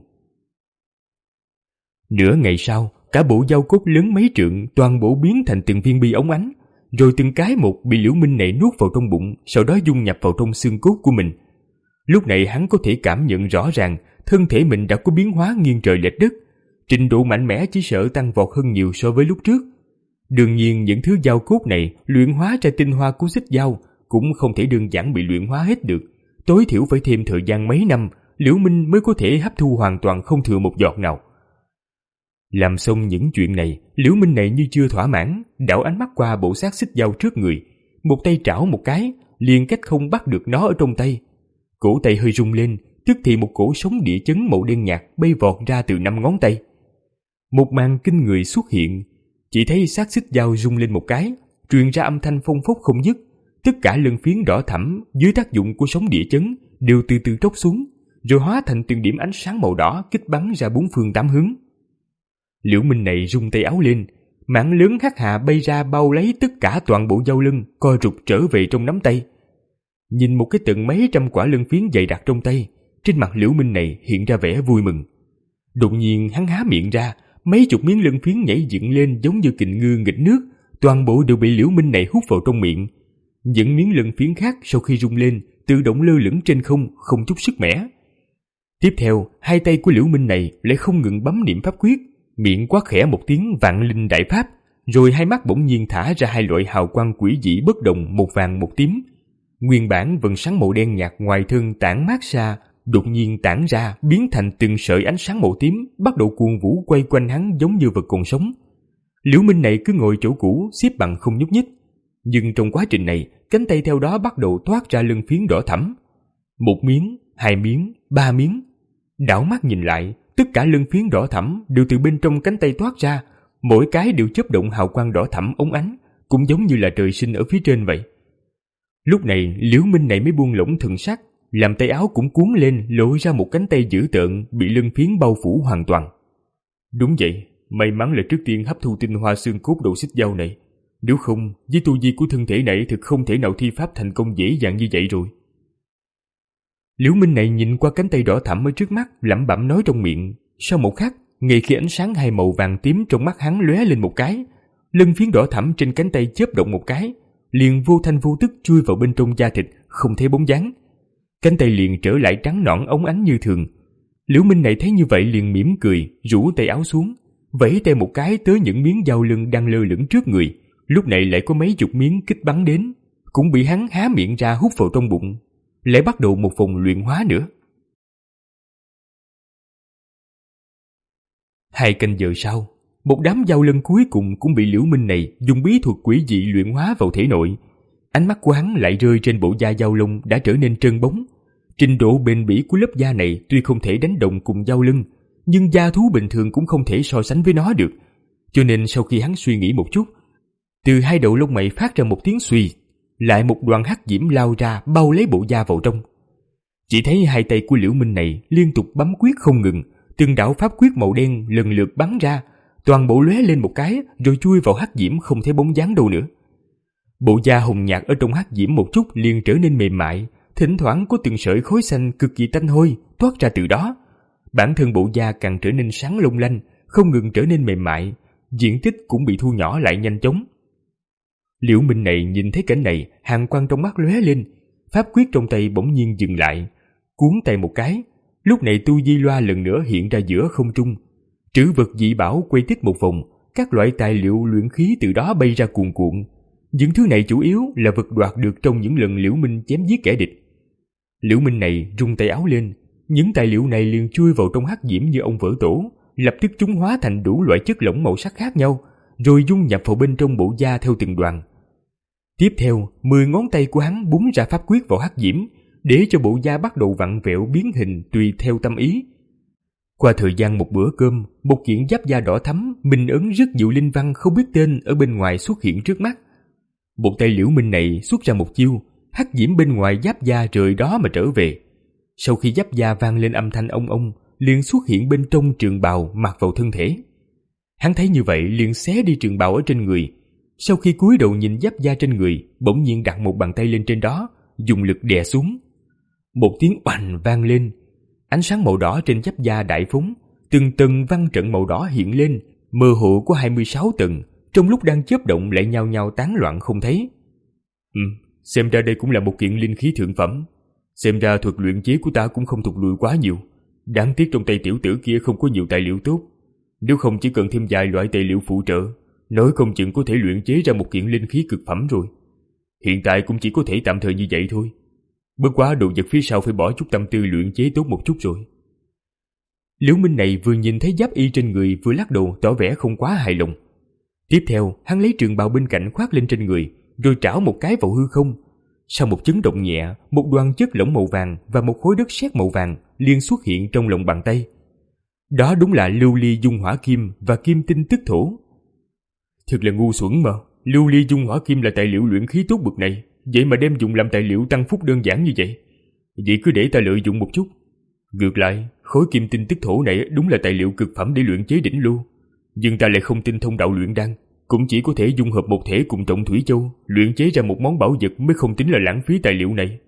Nửa ngày sau, cả bộ dao cốt lớn mấy trượng toàn bộ biến thành từng viên bi óng ánh, rồi từng cái một bị Liễu Minh này nuốt vào trong bụng, sau đó dung nhập vào trong xương cốt của mình. Lúc này hắn có thể cảm nhận rõ ràng thân thể mình đã có biến hóa nghiêng trời lệch đất, trình độ mạnh mẽ chỉ sợ tăng vọt hơn nhiều so với lúc trước. Đương nhiên những thứ dao cốt này luyện hóa ra tinh hoa của xích dao cũng không thể đơn giản bị luyện hóa hết được, tối thiểu phải thêm thời gian mấy năm Liễu Minh mới có thể hấp thu hoàn toàn không thừa một giọt nào. Làm xong những chuyện này, Liễu Minh này như chưa thỏa mãn, đảo ánh mắt qua bộ xác xích dao trước người, một tay trảo một cái, liền cách không bắt được nó ở trong tay. Cổ tay hơi rung lên, tức thì một cổ sóng địa chấn màu đen nhạt bay vọt ra từ năm ngón tay. Một màn kinh người xuất hiện, chỉ thấy xác xích dao rung lên một cái, truyền ra âm thanh phong phốc không dứt, tất cả lân phiến đỏ thẫm dưới tác dụng của sóng địa chấn đều từ từ tróc xuống, rồi hóa thành từng điểm ánh sáng màu đỏ kích bắn ra bốn phương tám hướng. Liễu Minh này rung tay áo lên, mảng lớn hắc hà bay ra bao lấy tất cả toàn bộ dao lưng, co rụt trở về trong nắm tay. Nhìn một cái tận mấy trăm quả lân phiến dày đặc trong tay, trên mặt Liễu Minh này hiện ra vẻ vui mừng. Đột nhiên hắn há miệng ra, mấy chục miếng lân phiến nhảy dựng lên giống như kình ngư nghịch nước, toàn bộ đều bị Liễu Minh này hút vào trong miệng. Những miếng lân phiến khác sau khi rung lên tự động lơ lửng trên không, không chút sức mẻ. Tiếp theo, hai tay của Liễu Minh này lại không ngừng bấm niệm pháp quyết, miệng quát khẽ một tiếng vạn linh đại pháp, rồi hai mắt bỗng nhiên thả ra hai loại hào quang quỷ dị bất đồng, một vàng một tím. Nguyên bản vầng sáng màu đen nhạt ngoài thân tản mát ra, đột nhiên tản ra biến thành từng sợi ánh sáng màu tím, bắt đầu cuồng vũ quay quanh hắn giống như vật còn sống. Liễu Minh này cứ ngồi chỗ cũ, xếp bằng không nhúc nhích. Nhưng trong quá trình này, cánh tay theo đó bắt đầu toát ra lân phiến đỏ thẫm. Một miếng, hai miếng, ba miếng. Đảo mắt nhìn lại, tất cả lân phiến đỏ thẫm đều từ bên trong cánh tay toát ra, mỗi cái đều chớp động hào quang đỏ thẫm óng ánh, cũng giống như là trời sinh ở phía trên vậy. Lúc này, Liễu Minh này mới buông lỏng thần sắc, làm tay áo cũng cuốn lên, lộ ra một cánh tay dữ tợn bị lân phiến bao phủ hoàn toàn. Đúng vậy, may mắn là trước tiên hấp thu tinh hoa xương cốt đầu xích dao này, nếu không, với tu vi của thân thể này thực không thể nào thi pháp thành công dễ dàng như vậy rồi. Liễu Minh này nhìn qua cánh tay đỏ thẫm ở trước mắt, lẩm bẩm nói trong miệng. Sau một khắc, ngay khi ánh sáng hai màu vàng tím trong mắt hắn lóe lên một cái, lân phiến đỏ thẫm trên cánh tay chớp động một cái, liền vô thanh vô tức chui vào bên trong da thịt, không thấy bóng dáng. Cánh tay liền trở lại trắng nõn óng ánh như thường. Liễu Minh này thấy như vậy liền mỉm cười, rũ tay áo xuống, vẫy tay một cái tới những miếng dao lưng đang lơ lửng trước người. Lúc này lại có mấy chục miếng kích bắn đến, cũng bị hắn há miệng ra hút vào trong bụng, lại bắt đầu một vòng luyện hóa nữa. Hai canh giờ sau, một đám dao lân cuối cùng cũng bị Liễu Minh này dùng bí thuật quỷ dị luyện hóa vào thể nội. Ánh mắt của hắn lại rơi trên bộ da dao lông đã trở nên trơn bóng. Trình độ bền bỉ của lớp da này tuy không thể đánh đồng cùng dao lưng, nhưng da thú bình thường cũng không thể so sánh với nó được. Cho nên sau khi hắn suy nghĩ một chút, từ hai đầu lông mày phát ra một tiếng suy, lại một đoàn hắc diễm lao ra bao lấy bộ da vào trong. Chỉ thấy hai tay của Liễu Minh này liên tục bấm quyết không ngừng, từng đạo pháp quyết màu đen lần lượt bắn ra, toàn bộ lóe lên một cái rồi chui vào hắc diễm không thấy bóng dáng đâu nữa. Bộ da hồng nhạt ở trong hắc diễm một chút liền trở nên mềm mại, thỉnh thoảng có từng sợi khói xanh cực kỳ tanh hôi toát ra từ đó. Bản thân bộ da càng trở nên sáng long lanh, không ngừng trở nên mềm mại, diện tích cũng bị thu nhỏ lại nhanh chóng. Liễu Minh này nhìn thấy cảnh này, hàn quang trong mắt lóe lên, pháp quyết trong tay bỗng nhiên dừng lại, cuốn tay một cái. Lúc này tu di loa lần nữa hiện ra giữa không trung, trữ vật dị bảo quay tít một vòng, các loại tài liệu luyện khí từ đó bay ra cuồn cuộn. Những thứ này chủ yếu là vật đoạt được trong những lần Liễu Minh chém giết kẻ địch. Liễu Minh này rung tay áo lên, những tài liệu này liền chui vào trong hắc diễm như ông vỡ tổ, lập tức chúng hóa thành đủ loại chất lỏng màu sắc khác nhau, rồi dung nhập vào bên trong bộ da theo từng đoàn. Tiếp theo, mười ngón tay của hắn búng ra pháp quyết vào hắc diễm, để cho bộ da bắt đầu vặn vẹo biến hình tùy theo tâm ý. Qua thời gian một bữa cơm, một kiện giáp da đỏ thắm, minh ấn rất nhiều linh văn không biết tên ở bên ngoài xuất hiện trước mắt. Một tay Liễu Minh này xuất ra một chiêu, hắc diễm bên ngoài giáp da rời đó mà trở về. Sau khi giáp da vang lên âm thanh ông ông, liền xuất hiện bên trong trường bào mặc vào thân thể. Hắn thấy như vậy liền xé đi trường bào ở trên người. Sau khi cúi đầu nhìn giáp da trên người, bỗng nhiên đặt một bàn tay lên trên đó, dùng lực đè xuống. Một tiếng oành vang lên, ánh sáng màu đỏ trên giáp da đại phóng, từng tầng văn trận màu đỏ hiện lên, mơ hồ có hai mươi sáu tầng, trong lúc đang chớp động lại nhao nhao tán loạn không thấy. Ừ, xem ra đây cũng là một kiện linh khí thượng phẩm. Xem ra thuật luyện chế của ta cũng không thụt lùi quá nhiều. Đáng tiếc trong tay tiểu tử kia không có nhiều tài liệu tốt. Nếu không chỉ cần thêm vài loại tài liệu phụ trợ, nói không chừng có thể luyện chế ra một kiện linh khí cực phẩm rồi. Hiện tại cũng chỉ có thể tạm thời như vậy thôi. Bất quá đồ vật phía sau phải bỏ chút tâm tư luyện chế tốt một chút rồi. Liễu Minh này vừa nhìn thấy giáp y trên người vừa lắc đầu tỏ vẻ không quá hài lòng. Tiếp theo, hắn lấy trường bào bên cạnh khoác lên trên người, rồi trảo một cái vào hư không. Sau một chấn động nhẹ, một đoàn chất lỏng màu vàng và một khối đất sét màu vàng liền xuất hiện trong lòng bàn tay. Đó đúng là lưu ly dung hỏa kim và kim tinh tức thổ. Thật là ngu xuẩn mà, lưu ly dung hỏa kim là tài liệu luyện khí tốt bậc này, vậy mà đem dùng làm tài liệu tăng phúc đơn giản như vậy. Vậy cứ để ta lợi dụng một chút. Ngược lại, khối kim tinh tức thổ này đúng là tài liệu cực phẩm để luyện chế đỉnh lưu, nhưng ta lại không tinh thông đạo luyện đan, cũng chỉ có thể dung hợp một thể cùng trọng thủy châu, luyện chế ra một món bảo vật mới không tính là lãng phí tài liệu này.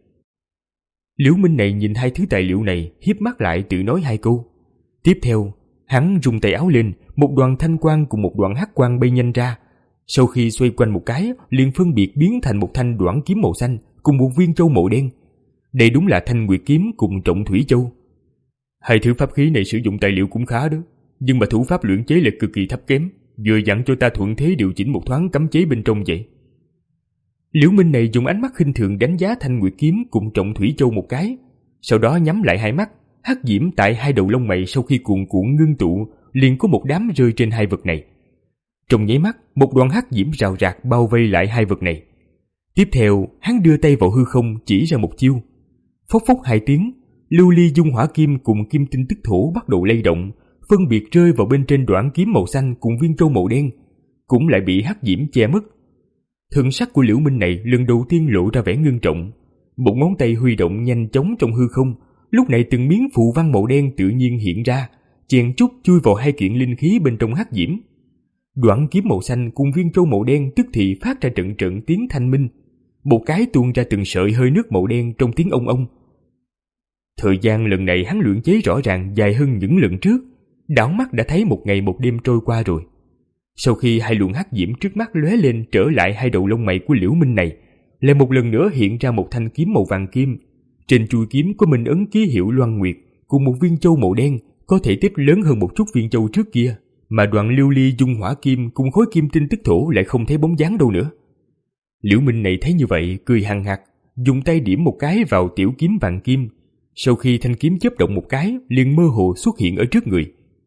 Liễu Minh này nhìn hai thứ tài liệu này, hiếp mắt lại tự nói hai câu. Tiếp theo, hắn rung tay áo lên, một đoàn thanh quang cùng một đoàn hắc quang bay nhanh ra. Sau khi xoay quanh một cái, liền phân biệt biến thành một thanh đoản kiếm màu xanh cùng một viên châu màu đen. Đây đúng là thanh nguyệt kiếm cùng trọng thủy châu. Hai thứ pháp khí này sử dụng tài liệu cũng khá đó, nhưng mà thủ pháp luyện chế lại cực kỳ thấp kém. vừa dặn cho ta thuận thế điều chỉnh một thoáng cấm chế bên trong vậy. Liễu Minh này dùng ánh mắt khinh thường đánh giá thanh nguyệt kiếm cùng trọng thủy châu một cái, sau đó nhắm lại hai mắt. Hắc diễm tại hai đầu lông mày sau khi cuồn cuộn ngưng tụ, liền có một đám rơi trên hai vật này. Trong nháy mắt, một đoàn hắc diễm rào rạc bao vây lại hai vật này. Tiếp theo, hắn đưa tay vào hư không chỉ ra một chiêu. Phốc phốc hai tiếng, lưu ly dung hỏa kim cùng kim tinh tức thổ bắt đầu lay động, phân biệt rơi vào bên trên đoạn kiếm màu xanh cùng viên trâu màu đen, cũng lại bị hắc diễm che mất. Thần sắc của Liễu Minh này lần đầu tiên lộ ra vẻ ngưng trọng. Một ngón tay huy động nhanh chóng trong hư không, lúc này từng miếng phù văn màu đen tự nhiên hiện ra, chèn chút chui vào hai kiện linh khí bên trong hắc diễm. Đoạn kiếm màu xanh cùng viên trâu màu đen tức thì phát ra trận trận tiếng thanh minh, một cái tuôn ra từng sợi hơi nước màu đen trong tiếng ông ông. Thời gian lần này hắn luyện chế rõ ràng dài hơn những lần trước, đảo mắt đã thấy một ngày một đêm trôi qua rồi. Sau khi hai luồng hắc diễm trước mắt lóe lên trở lại hai đầu lông mày của Liễu Minh này, lại một lần nữa hiện ra một thanh kiếm màu vàng kim. Trên chuôi kiếm có minh ấn ký hiệu Loan Nguyệt cùng một viên châu màu đen, có thể tích lớn hơn một chút viên châu trước kia, mà đoạn lưu ly dung hỏa kim cùng khối kim tinh tức thổ lại không thấy bóng dáng đâu nữa. Liễu Minh này thấy như vậy cười hằng hặc, dùng tay điểm một cái vào tiểu kiếm vàng kim. Sau khi thanh kiếm chớp động một cái, liền mơ hồ xuất hiện ở trước người.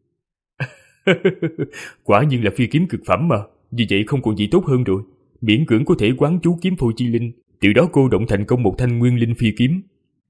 Quả nhiên là phi kiếm cực phẩm mà, vì vậy không còn gì tốt hơn rồi. Miễn cưỡng có thể quán chú kiếm phôi chi linh, từ đó cô động thành công một thanh nguyên linh phi kiếm.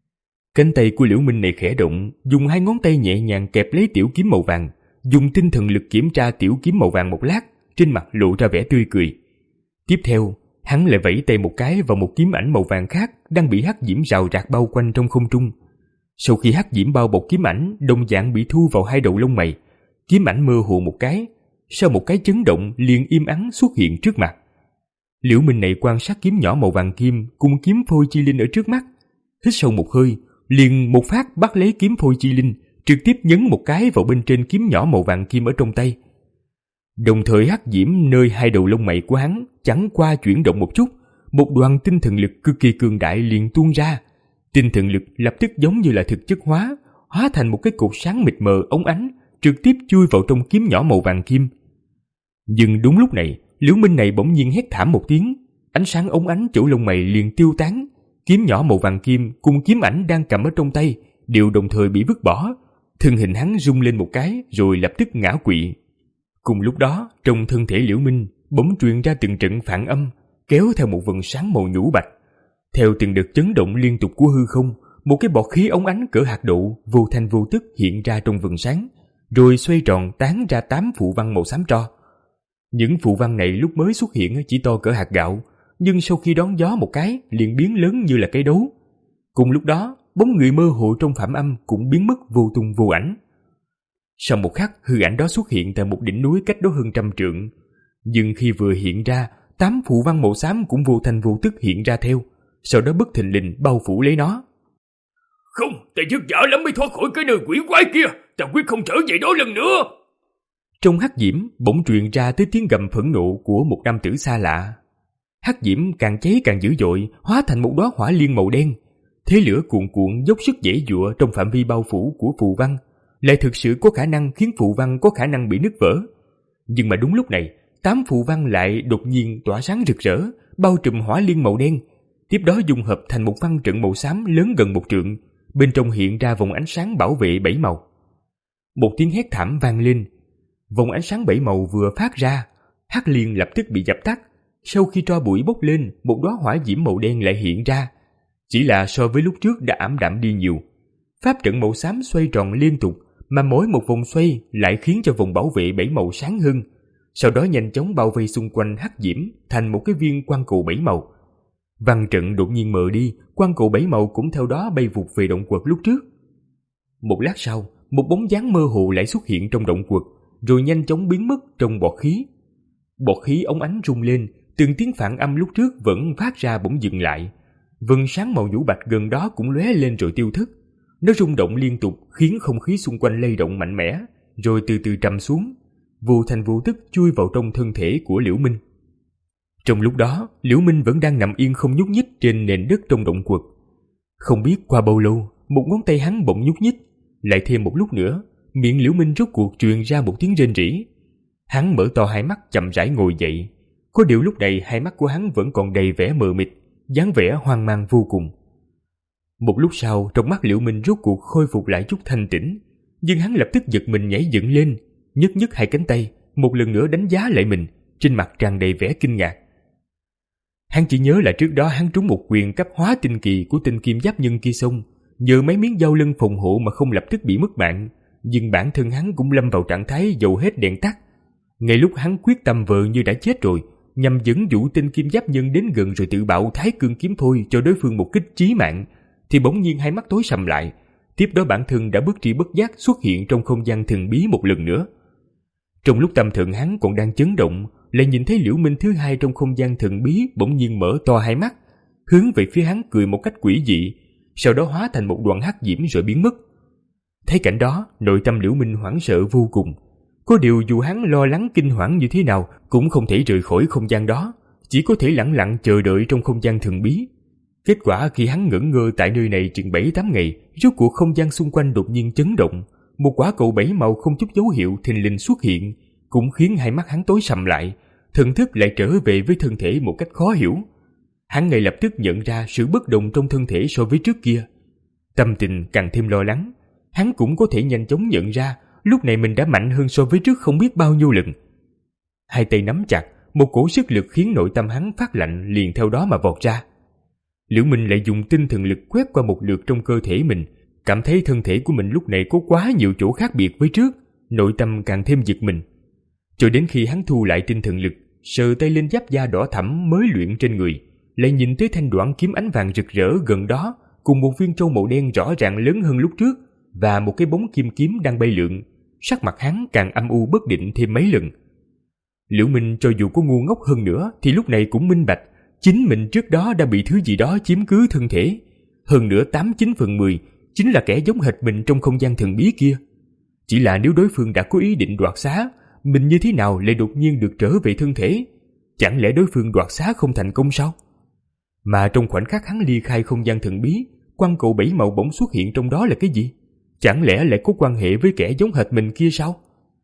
Cánh tay của Liễu Minh này khẽ động, dùng hai ngón tay nhẹ nhàng kẹp lấy tiểu kiếm màu vàng, dùng tinh thần lực kiểm tra tiểu kiếm màu vàng một lát, trên mặt lộ ra vẻ tươi cười. Tiếp theo, hắn lại vẫy tay một cái vào một kiếm ảnh màu vàng khác đang bị hắc diễm rào rạc bao quanh trong không trung. Sau khi hắc diễm bao bọc kiếm ảnh đồng dạng bị thu vào hai đầu lông mày, kiếm ảnh mơ hồ một cái, sau một cái chấn động liền im ắng xuất hiện trước mặt. Liễu Minh này quan sát kiếm nhỏ màu vàng kim cùng kiếm phôi chi linh ở trước mắt, hít sâu một hơi, liền một phát bắt lấy kiếm phôi chi linh, trực tiếp nhấn một cái vào bên trên kiếm nhỏ màu vàng kim ở trong tay. Đồng thời hắc diễm nơi hai đầu lông mày của hắn chẳng qua chuyển động một chút, một đoàn tinh thần lực cực kỳ cường đại liền tuôn ra. Tinh thần lực lập tức giống như là thực chất hóa, hóa thành một cái cột sáng mịt mờ óng ánh, trực tiếp chui vào trong kiếm nhỏ màu vàng kim. Nhưng đúng lúc này, Liễu Minh này bỗng nhiên hét thảm một tiếng, ánh sáng óng ánh chỗ lông mày liền tiêu tán, kiếm nhỏ màu vàng kim cùng kiếm ảnh đang cầm ở trong tay đều đồng thời bị vứt bỏ, thân hình hắn rung lên một cái rồi lập tức ngã quỵ. Cùng lúc đó, trong thân thể Liễu Minh bỗng truyền ra từng trận phản âm, kéo theo một vầng sáng màu nhũ bạch. Theo từng đợt chấn động liên tục của hư không, một cái bọt khí óng ánh cỡ hạt đậu vô thanh vô tức hiện ra trong vầng sáng, rồi xoay tròn tán ra tám phù văn màu xám tro. Những phù văn này lúc mới xuất hiện chỉ to cỡ hạt gạo, nhưng sau khi đón gió một cái liền biến lớn như là cây đấu. Cùng lúc đó, bóng người mơ hồ trong phạm âm cũng biến mất vô tung vô ảnh. Sau một khắc, hư ảnh đó xuất hiện tại một đỉnh núi cách đó hơn trăm trượng, nhưng khi vừa hiện ra, tám phù văn màu xám cũng vô thanh vô tức hiện ra theo, sau đó bất thình lình bao phủ lấy nó. Không, ta vất vả lắm mới thoát khỏi cái nơi quỷ quái kia, ta quyết không trở về đó lần nữa. Trong hắc diễm bỗng truyền ra tới tiếng gầm phẫn nộ của một nam tử xa lạ. Hắc diễm càng cháy càng dữ dội, hóa thành một đóa hỏa liên màu đen. Thế lửa cuồn cuộn dốc sức giãy giụa trong phạm vi bao phủ của phù văn, lại thực sự có khả năng khiến phù văn có khả năng bị nứt vỡ. Nhưng mà đúng lúc này, tám phù văn lại đột nhiên tỏa sáng rực rỡ, bao trùm hỏa liên màu đen, tiếp đó dung hợp thành một văn trận màu xám lớn gần một trượng, bên trong hiện ra vòng ánh sáng bảo vệ bảy màu. Một tiếng hét thảm vang lên, vòng ánh sáng bảy màu vừa phát ra, hắc liên lập tức bị dập tắt. Sau khi tro bụi bốc lên, một đóa hỏa diễm màu đen lại hiện ra, chỉ là so với lúc trước đã ảm đạm đi nhiều. Pháp trận màu xám xoay tròn liên tục, mà mỗi một vòng xoay lại khiến cho vòng bảo vệ bảy màu sáng hơn, sau đó nhanh chóng bao vây xung quanh hắc diễm thành một cái viên quang cầu bảy màu. Văn trận đột nhiên mờ đi, quang cầu bảy màu cũng theo đó bay vụt về động quật lúc trước. Một lát sau, một bóng dáng mơ hồ lại xuất hiện trong động quật, rồi nhanh chóng biến mất trong bọt khí. Bọt khí óng ánh rung lên, từng tiếng phản âm lúc trước vẫn phát ra bỗng dừng lại. Vầng sáng màu nhũ bạch gần đó cũng lóe lên rồi tiêu thất. Nó rung động liên tục khiến không khí xung quanh lay động mạnh mẽ, rồi từ từ trầm xuống, vô thành vô tức chui vào trong thân thể của Liễu Minh. Trong lúc đó, Liễu Minh vẫn đang nằm yên không nhúc nhích trên nền đất trong động quật. Không biết qua bao lâu, một ngón tay hắn bỗng nhúc nhích, lại thêm một lúc nữa, miệng Liễu Minh rốt cuộc truyền ra một tiếng rên rỉ. Hắn mở to hai mắt chậm rãi ngồi dậy. Có điều lúc này hai mắt của hắn vẫn còn đầy vẻ mờ mịt, dáng vẻ hoang mang vô cùng. Một lúc sau, trong mắt Liễu Minh rốt cuộc khôi phục lại chút thanh tĩnh, nhưng hắn lập tức giật mình nhảy dựng lên, nhấc nhấc hai cánh tay, một lần nữa đánh giá lại mình, trên mặt tràn đầy vẻ kinh ngạc. Hắn chỉ nhớ là trước đó hắn trúng một quyền cấp hóa tinh kỳ của tên kim giáp nhân kia xong, nhờ mấy miếng dao lưng phòng hộ mà không lập tức bị mất mạng, nhưng bản thân hắn cũng lâm vào trạng thái dầu hết đèn tắt. Ngay lúc hắn quyết tâm vờ như đã chết rồi, nhằm dẫn dụ tên kim giáp nhân đến gần rồi tự bạo thái cương kiếm thôi cho đối phương một kích chí mạng, thì bỗng nhiên hai mắt tối sầm lại. Tiếp đó bản thân đã bất tri bất giác xuất hiện trong không gian thần bí một lần nữa. Trong lúc tâm thần hắn còn đang chấn động, lại nhìn thấy Liễu Minh thứ hai trong không gian thần bí bỗng nhiên mở to hai mắt, hướng về phía hắn cười một cách quỷ dị, sau đó hóa thành một đoàn hắc diễm rồi biến mất. Thấy cảnh đó, nội tâm Liễu Minh hoảng sợ vô cùng. Có điều dù hắn lo lắng kinh hoảng như thế nào cũng không thể rời khỏi không gian đó, chỉ có thể lặng lặng chờ đợi trong không gian thần bí. Kết quả khi hắn ngẩn ngơ tại nơi này chừng bảy tám ngày, rốt cuộc không gian xung quanh đột nhiên chấn động, một quả cầu bảy màu không chút dấu hiệu thình lình xuất hiện, cũng khiến hai mắt hắn tối sầm lại, thần thức lại trở về với thân thể một cách khó hiểu. Hắn ngay lập tức nhận ra sự bất đồng trong thân thể so với trước kia. Tâm tình càng thêm lo lắng, hắn cũng có thể nhanh chóng nhận ra lúc này mình đã mạnh hơn so với trước không biết bao nhiêu lần. Hai tay nắm chặt, một cổ sức lực khiến nội tâm hắn phát lạnh liền theo đó mà vọt ra. Liễu Minh lại dùng tinh thần lực quét qua một lượt trong cơ thể mình, cảm thấy thân thể của mình lúc này có quá nhiều chỗ khác biệt với trước, nội tâm càng thêm giật mình. Cho đến khi hắn thu lại tinh thần lực, sờ tay lên giáp da đỏ thẫm mới luyện trên người, lại nhìn tới thanh đoạn kiếm ánh vàng rực rỡ gần đó, cùng một viên trâu màu đen rõ ràng lớn hơn lúc trước, và một cái bóng kim kiếm đang bay lượn, sắc mặt hắn càng âm u bất định thêm mấy lần. Liễu Minh cho dù có ngu ngốc hơn nữa thì lúc này cũng minh bạch, chính mình trước đó đã bị thứ gì đó chiếm cứ thân thể, hơn nữa tám chín phần mười chính là kẻ giống hệt mình trong không gian thần bí kia. Chỉ là nếu đối phương đã có ý định đoạt xá, mình như thế nào lại đột nhiên được trở về thân thể? Chẳng lẽ đối phương đoạt xá không thành công sao? Mà trong khoảnh khắc hắn ly khai không gian thần bí, quang cầu bảy màu bỗng xuất hiện trong đó là cái gì? Chẳng lẽ lại có quan hệ với kẻ giống hệt mình kia sao?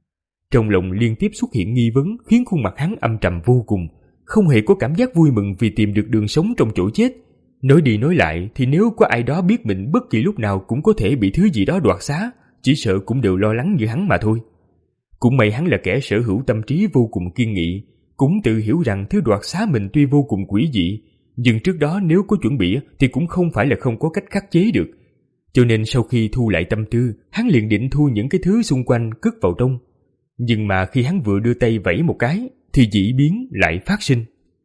Trong lòng liên tiếp xuất hiện nghi vấn khiến khuôn mặt hắn âm trầm vô cùng, không hề có cảm giác vui mừng vì tìm được đường sống trong chỗ chết. Nói đi nói lại thì nếu có ai đó biết mình bất kỳ lúc nào cũng có thể bị thứ gì đó đoạt xá, chỉ sợ cũng đều lo lắng như hắn mà thôi. Cũng may hắn là kẻ sở hữu tâm trí vô cùng kiên nghị, cũng tự hiểu rằng thứ đoạt xá mình tuy vô cùng quỷ dị, nhưng trước đó nếu có chuẩn bị thì cũng không phải là không có cách khắc chế được. Cho nên sau khi thu lại tâm tư, hắn liền định thu những cái thứ xung quanh cất vào trong. Nhưng mà khi hắn vừa đưa tay vẫy một cái thì dị biến lại phát sinh.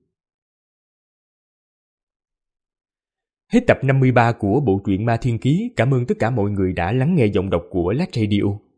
Hết tập năm mươi ba của bộ truyện Ma Thiên Ký. Cảm ơn tất cả mọi người đã lắng nghe giọng đọc của Lát Radio.